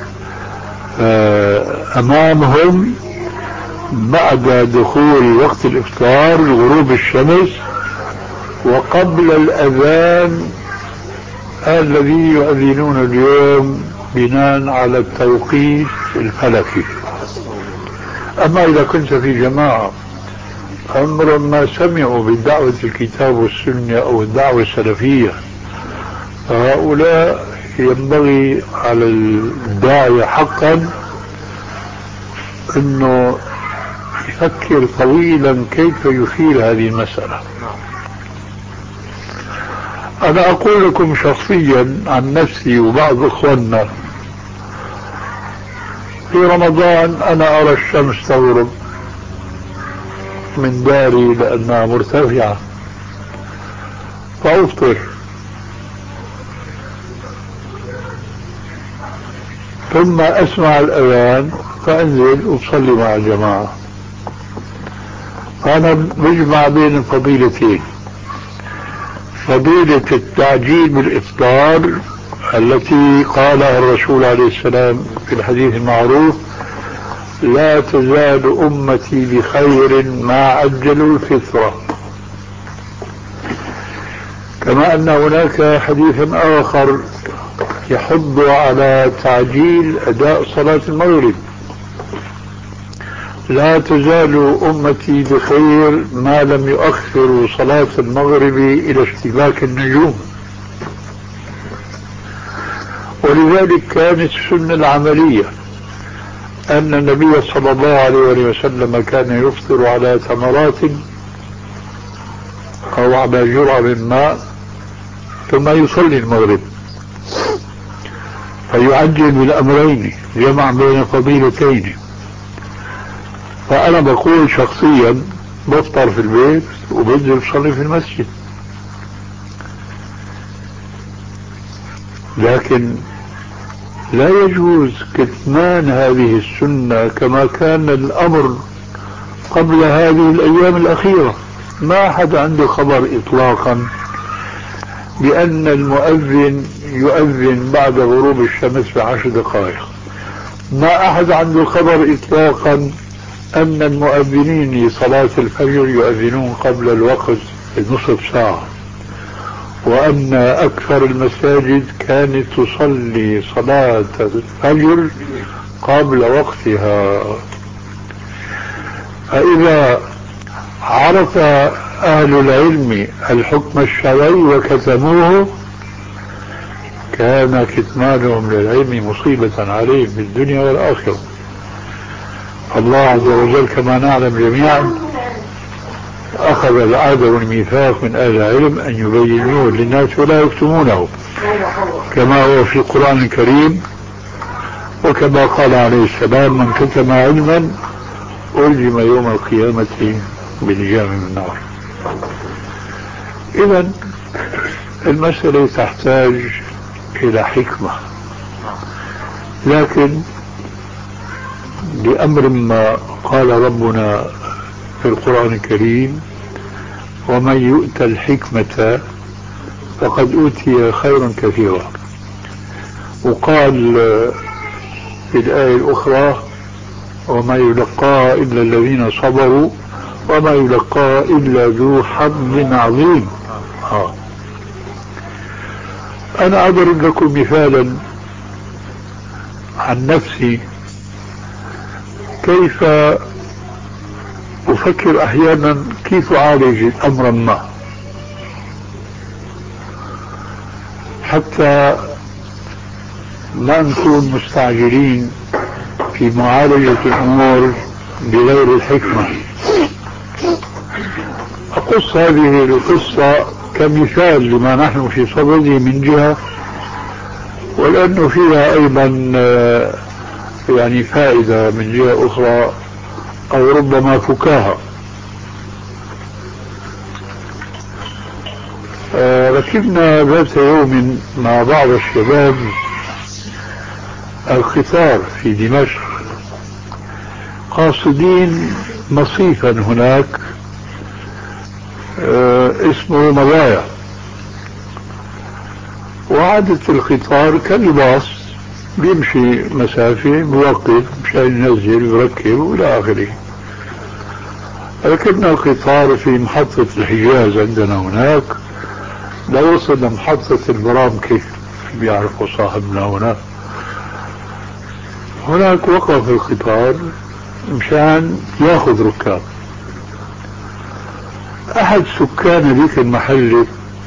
امامهم بعد دخول وقت الافطار غروب الشمس وقبل الاذان الذي يؤذنون اليوم بناء على التوقيت الفلكي. اما اذا كنت في جماعة عمر ما سمعوا بدعوة الكتاب والسنة او الدعوة السلفية، فهؤلاء ينبغي على الداعية حقا انه يفكر طويلا كيف يثير هذه المسألة. انا اقول لكم شخصيا عن نفسي وبعض اخواننا، في رمضان انا ارى الشمس تغرب من داري لانها مرتفعة فافطر، ثم اسمع الاذان فانزل واصلي مع الجماعة. انا بجمع بين الفضيلتين، فضيلة التعجيل بالإفطار التي قالها الرسول عليه السلام في الحديث المعروف: لا تزال أمتي بخير ما عجلوا الفطرة. كما أن هناك حديثا آخر يحض على تعجيل أداء صلاة المغرب: لا تزال أمتي بخير ما لم يؤخروا صلاة المغرب إلى اشتباك النجوم. ولذلك كانت السنة العملية أن النبي صلى الله عليه وسلم كان يفطر على تمرات أو على جرعة من ماء ثم يصلي المغرب، فيعجل بالأمرين، جمع بين فضيلتين. فأنا بقول شخصيا بفطر في البيت وبنزل بصلي في المسجد، لكن لا يجوز كتمان هذه السنة كما كان الأمر قبل هذه الأيام الأخيرة. ما أحد عنده خبر إطلاقا بأن المؤذن يؤذن بعد غروب الشمس بعشر دقائق. ما أحد عنده خبر إطلاقا أن المؤذنين لصلاة الفجر يؤذنون قبل الوقت بنصف ساعة، وأن أكثر المساجد كانت تصلي صلاة الفجر قبل وقتها. فإذا عرف أهل العلم الحكم الشرعي وكتموه كان كتمانهم للعلم مصيبة عليهم في الدنيا والآخرة. الله عز وجل كما نعلم جميعا أخذ العهد والميثاق من أهل العلم أن يبينوه للناس ولا يكتمونه، كما هو في القرآن الكريم، وكما قال عليه السلام: من كتم علما ألجم يوم القيامة بلجام من النار. إذا المسألة تحتاج إلى حكمة، لكن لأمر ما قال ربنا في القرآن الكريم: ومن يؤت الحكمة فقد أوتي خيرا كثيرا. وقال في الآية الأخرى: وما يلقاها إلا الذين صبروا وما يلقاها إلا ذو حظ عظيم. آه. أنا أضرب لكم مثالا عن نفسي كيف أفكر أحيانا كيف أعالج أمرا ما، حتى لا نكون مستعجلين في معالجة الأمور بغير الحكمة. أقص هذه القصة كمثال لما نحن في صدده من جهة، ولأنه فيها أيضا يعني فائدة من جهة أخرى أو ربما فكاهة. ركبنا ذات يوم مع بعض الشباب القطار في دمشق قاصدين مصيفا هناك اسمه مضايا، وعادة القطار كالباص بيمشي مسافة بوقف مشان ينزل ويركب وإلى آخره. ركبنا القطار في محطة الحجاز عندنا هناك، لو وصلنا محطة البرامكي بيعرفوا صاحبنا هناك، هناك وقف القطار مشان ياخذ ركاب. أحد سكان ذيك المحلة،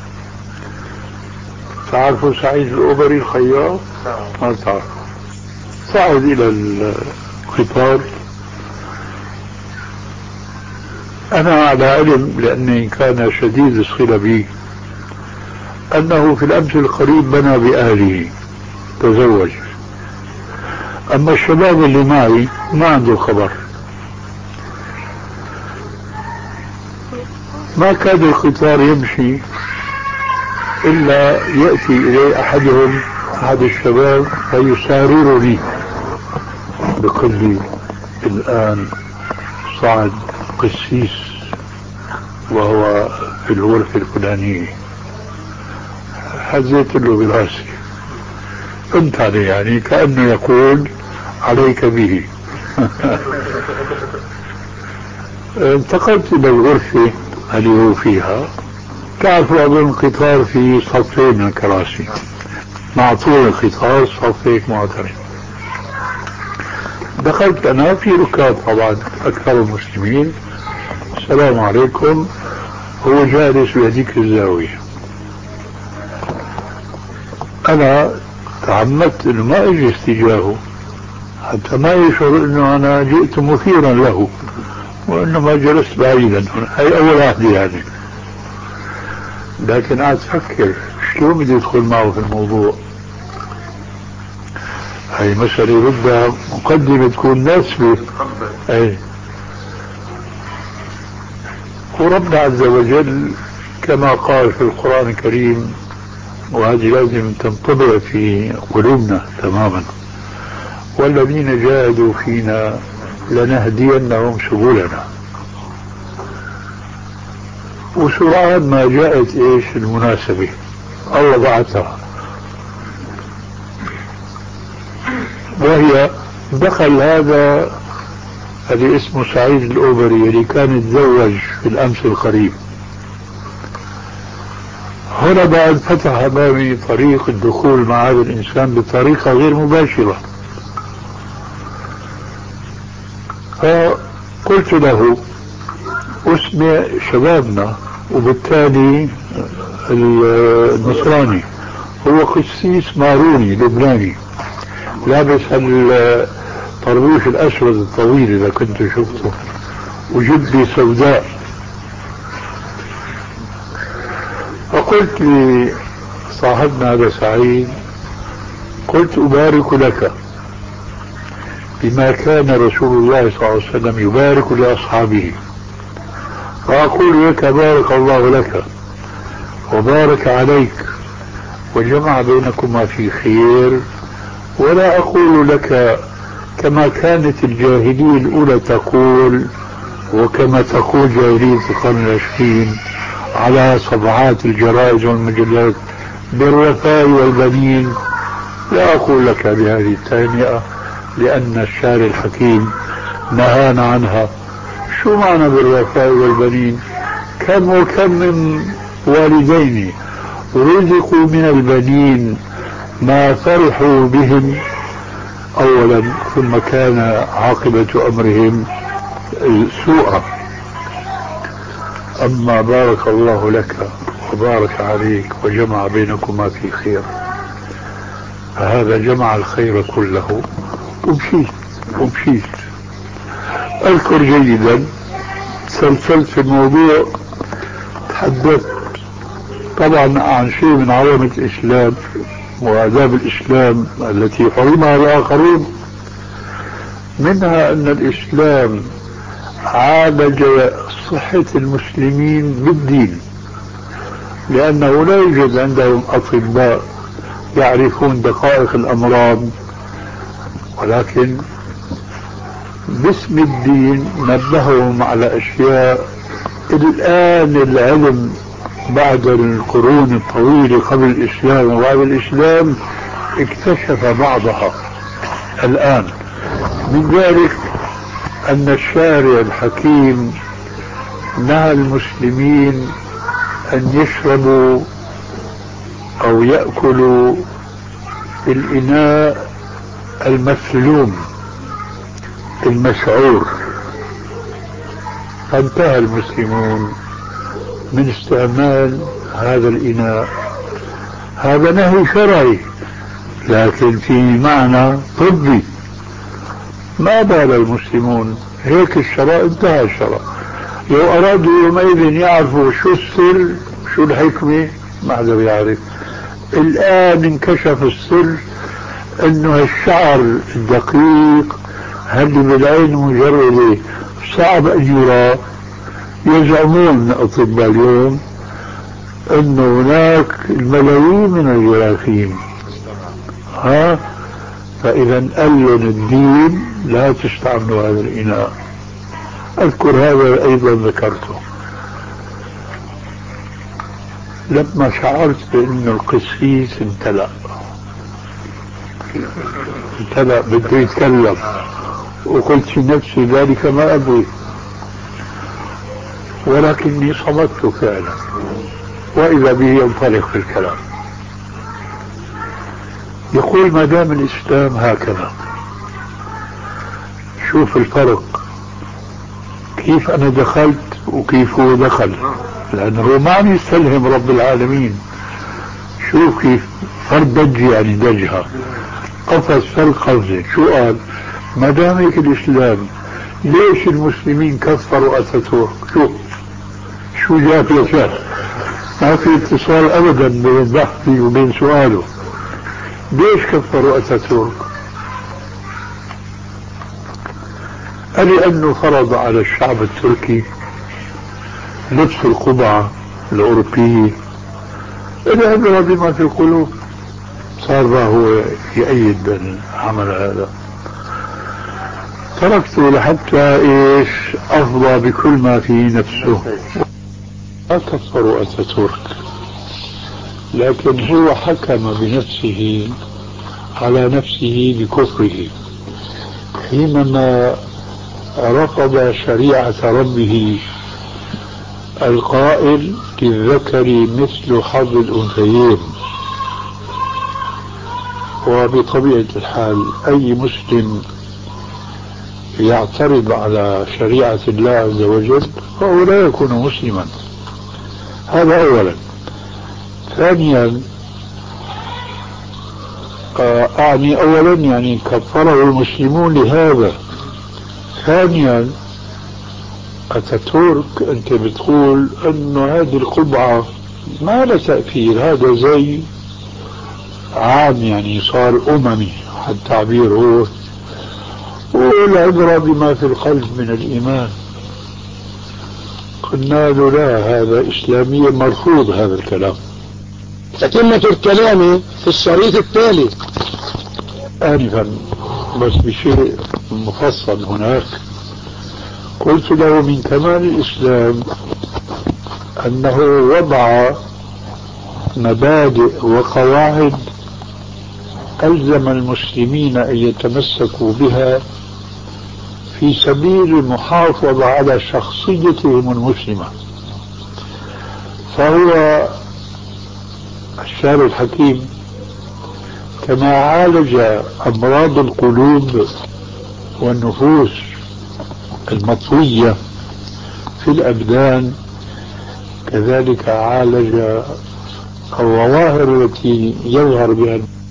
تعرفوا سعيد الأوبري الخياط؟ ما تعرف. صعد إلى القطار. أنا على علم لأني كان شديد الصلة بي أنه في الأمس القريب بنى بأهله، تزوج. أما الشباب اللي معي ما عنده خبر. ما كان القطار يمشي إلا يأتي إلي أحدهم أحد الشباب فيساررني بقول لي: الآن صعد قسيس وهو في الغرفة الفلانية. هزيت له براسي، قمت عليه يعني كأنه يقول: عليك به. انتقلت إلى الغرفة اللي هو فيها. تعرفوا أظن القطار في صفين من الكراسي، مع طول القطار صفيك معترض. دخلت أنا في ركاب طبعا أكثر المسلمين. السلام عليكم. هو جالس بهذيك الزاوية. أنا تعمدت إنه ما أجي استجابه حتى ما يشعر إنه أنا جئت مثيرا له، وإنما جلست بعيدا. هي أول واحدة يعني. لكن قاعد أفكر شلون بدي أدخل معه في الموضوع. هي مسألة بدها مقدمة تكون ناسبة. أي. وربنا عز وجل كما قال في القرآن الكريم، وهذه لازم تنطبع في قلوبنا تماما: والذين جاهدوا فينا لنهدينهم سبلنا. وسرعان ما جاءت ايش المناسبة، الله بعثها، وهي دخل هذا اللي اسمه سعيد الأوبري اللي كان يتزوج في الأمس القريب. هنا بعد فتح أمامي طريق الدخول مع هذا الإنسان بطريقة غير مباشرة. فقلت له: اسمع شبابنا، وبالتالي النصراني هو قسيس ماروني لبناني لابس الطربوش الأسود الطويل إذا كنت شفته، وجبة سوداء. فقلت لصاحبنا هذا سعيد، قلت: أبارك لك بما كان رسول الله صلى الله عليه وسلم يبارك لأصحابه، فأقول لك: بارك الله لك وبارك عليك وجمع بينكما في خير. ولا أقول لك كما كانت الجاهلية الأولى تقول، وكما تقول جاهلية القرن العشرين على صفحات الجرائد والمجلات بالوفاء والبنين. لا أقول لك بهذه التهنئة لأن الشارع الحكيم نهانا عنها. شو معنى بالوفاء والبنين؟ كم وكم من والدين رزقوا من البنين ما فرحوا بهم أولا، ثم كان عاقبة أمرهم سوءا. أما بارك الله لك وبارك عليك وجمع بينكما في خير، فهذا جمع الخير كله. ومشيت ومشيت أذكر جيدا سلسلت في الموضوع، تحدثت طبعا عن شيء من عوامل الإسلام وآداب الإسلام التي حرمها الآخرون، منها أن الإسلام عالج صحة المسلمين بالدين، لأنه لا يوجد عندهم أطباء يعرفون دقائق الأمراض، ولكن باسم الدين نبههم على أشياء الآن العلم بعد القرون الطويلة قبل الإسلام وبعد الإسلام اكتشف بعضها الآن. من ذلك أن الشارع الحكيم نهى المسلمين أن يشربوا أو يأكلوا الإناء المسلوم المسعور، فانتهى المسلمون من استعمال هذا الإناء. هذا نهي شرعي لكن في معنى طبي. ما بال المسلمون هيك الشرع انتهى الشرع. لو أرادوا يومئذ يعرفوا شو السر شو الحكمة ما حدا بيعرف. الآن انكشف السر انه الشعر الدقيق هل بالعين مجردة صعب ان يرى. يزعمون أطباء اليوم أن هناك الملايين من الجراثيم، ها فإذا قال لهم الدين لا تستعملوا هذا الإناء. أذكر هذا أيضا ذكرته لما شعرت بأن القسيس امتلأ امتلأ بده يتكلم، وقلت في نفسي ذلك ما أبغي، ولكني صمت فعلا، وإذا به ينطلق في الكلام. يقول ما دام الإسلام هكذا، شوف الفرق كيف أنا دخلت وكيف هو دخل، لأنه ما عم يستلهم رب العالمين. شوف كيف فرد دج يعني دجها قفز فالقفزة. شو قال؟ ما دام هيك الإسلام ليش المسلمين كفروا أتاتورك؟ شو شو جاء في شيء؟ ما في اتصال أبدا بين بحثي وبين سؤاله. ليش كفروا أتاتورك؟ قال لأنه فرض على الشعب التركي لبس القبعة الأوروبية لأنه بما في القلوب. صار هو يأيد العمل هذا. تركته لحتى ايش افضى بكل ما في نفسه. ما كفروا اتاتورك، لكن هو حكم بنفسه على نفسه بكفره حينما رفض شريعة ربه القائل للذكر مثل حظ الأنثيين. وبطبيعة الحال أي مسلم يعترض على شريعة الله عز وجل فهو لا يكون مسلما. هذا أولا. ثانيا أعني أولا يعني كفره المسلمون لهذا. ثانيا أتاتورك أنت بتقول أنه هذه القبعة ما لها تأثير، هذا زي عام يعني صار أممي التعبير هو، والعبرة بما في القلب من الإيمان. قلنا له لا، هذا إسلاميا مرفوض هذا الكلام. تتمة الكلام في الشريط التالي. آنفا بس بشيء مفصل هناك، قلت له من كمال الإسلام أنه وضع مبادئ وقواعد ألزم المسلمين أن يتمسكوا بها في سبيل المحافظة على شخصيتهم المسلمة. فهو الشاعر الحكيم كما عالج أمراض القلوب والنفوس المطوية في الأبدان، كذلك عالج الظواهر التي يظهر بها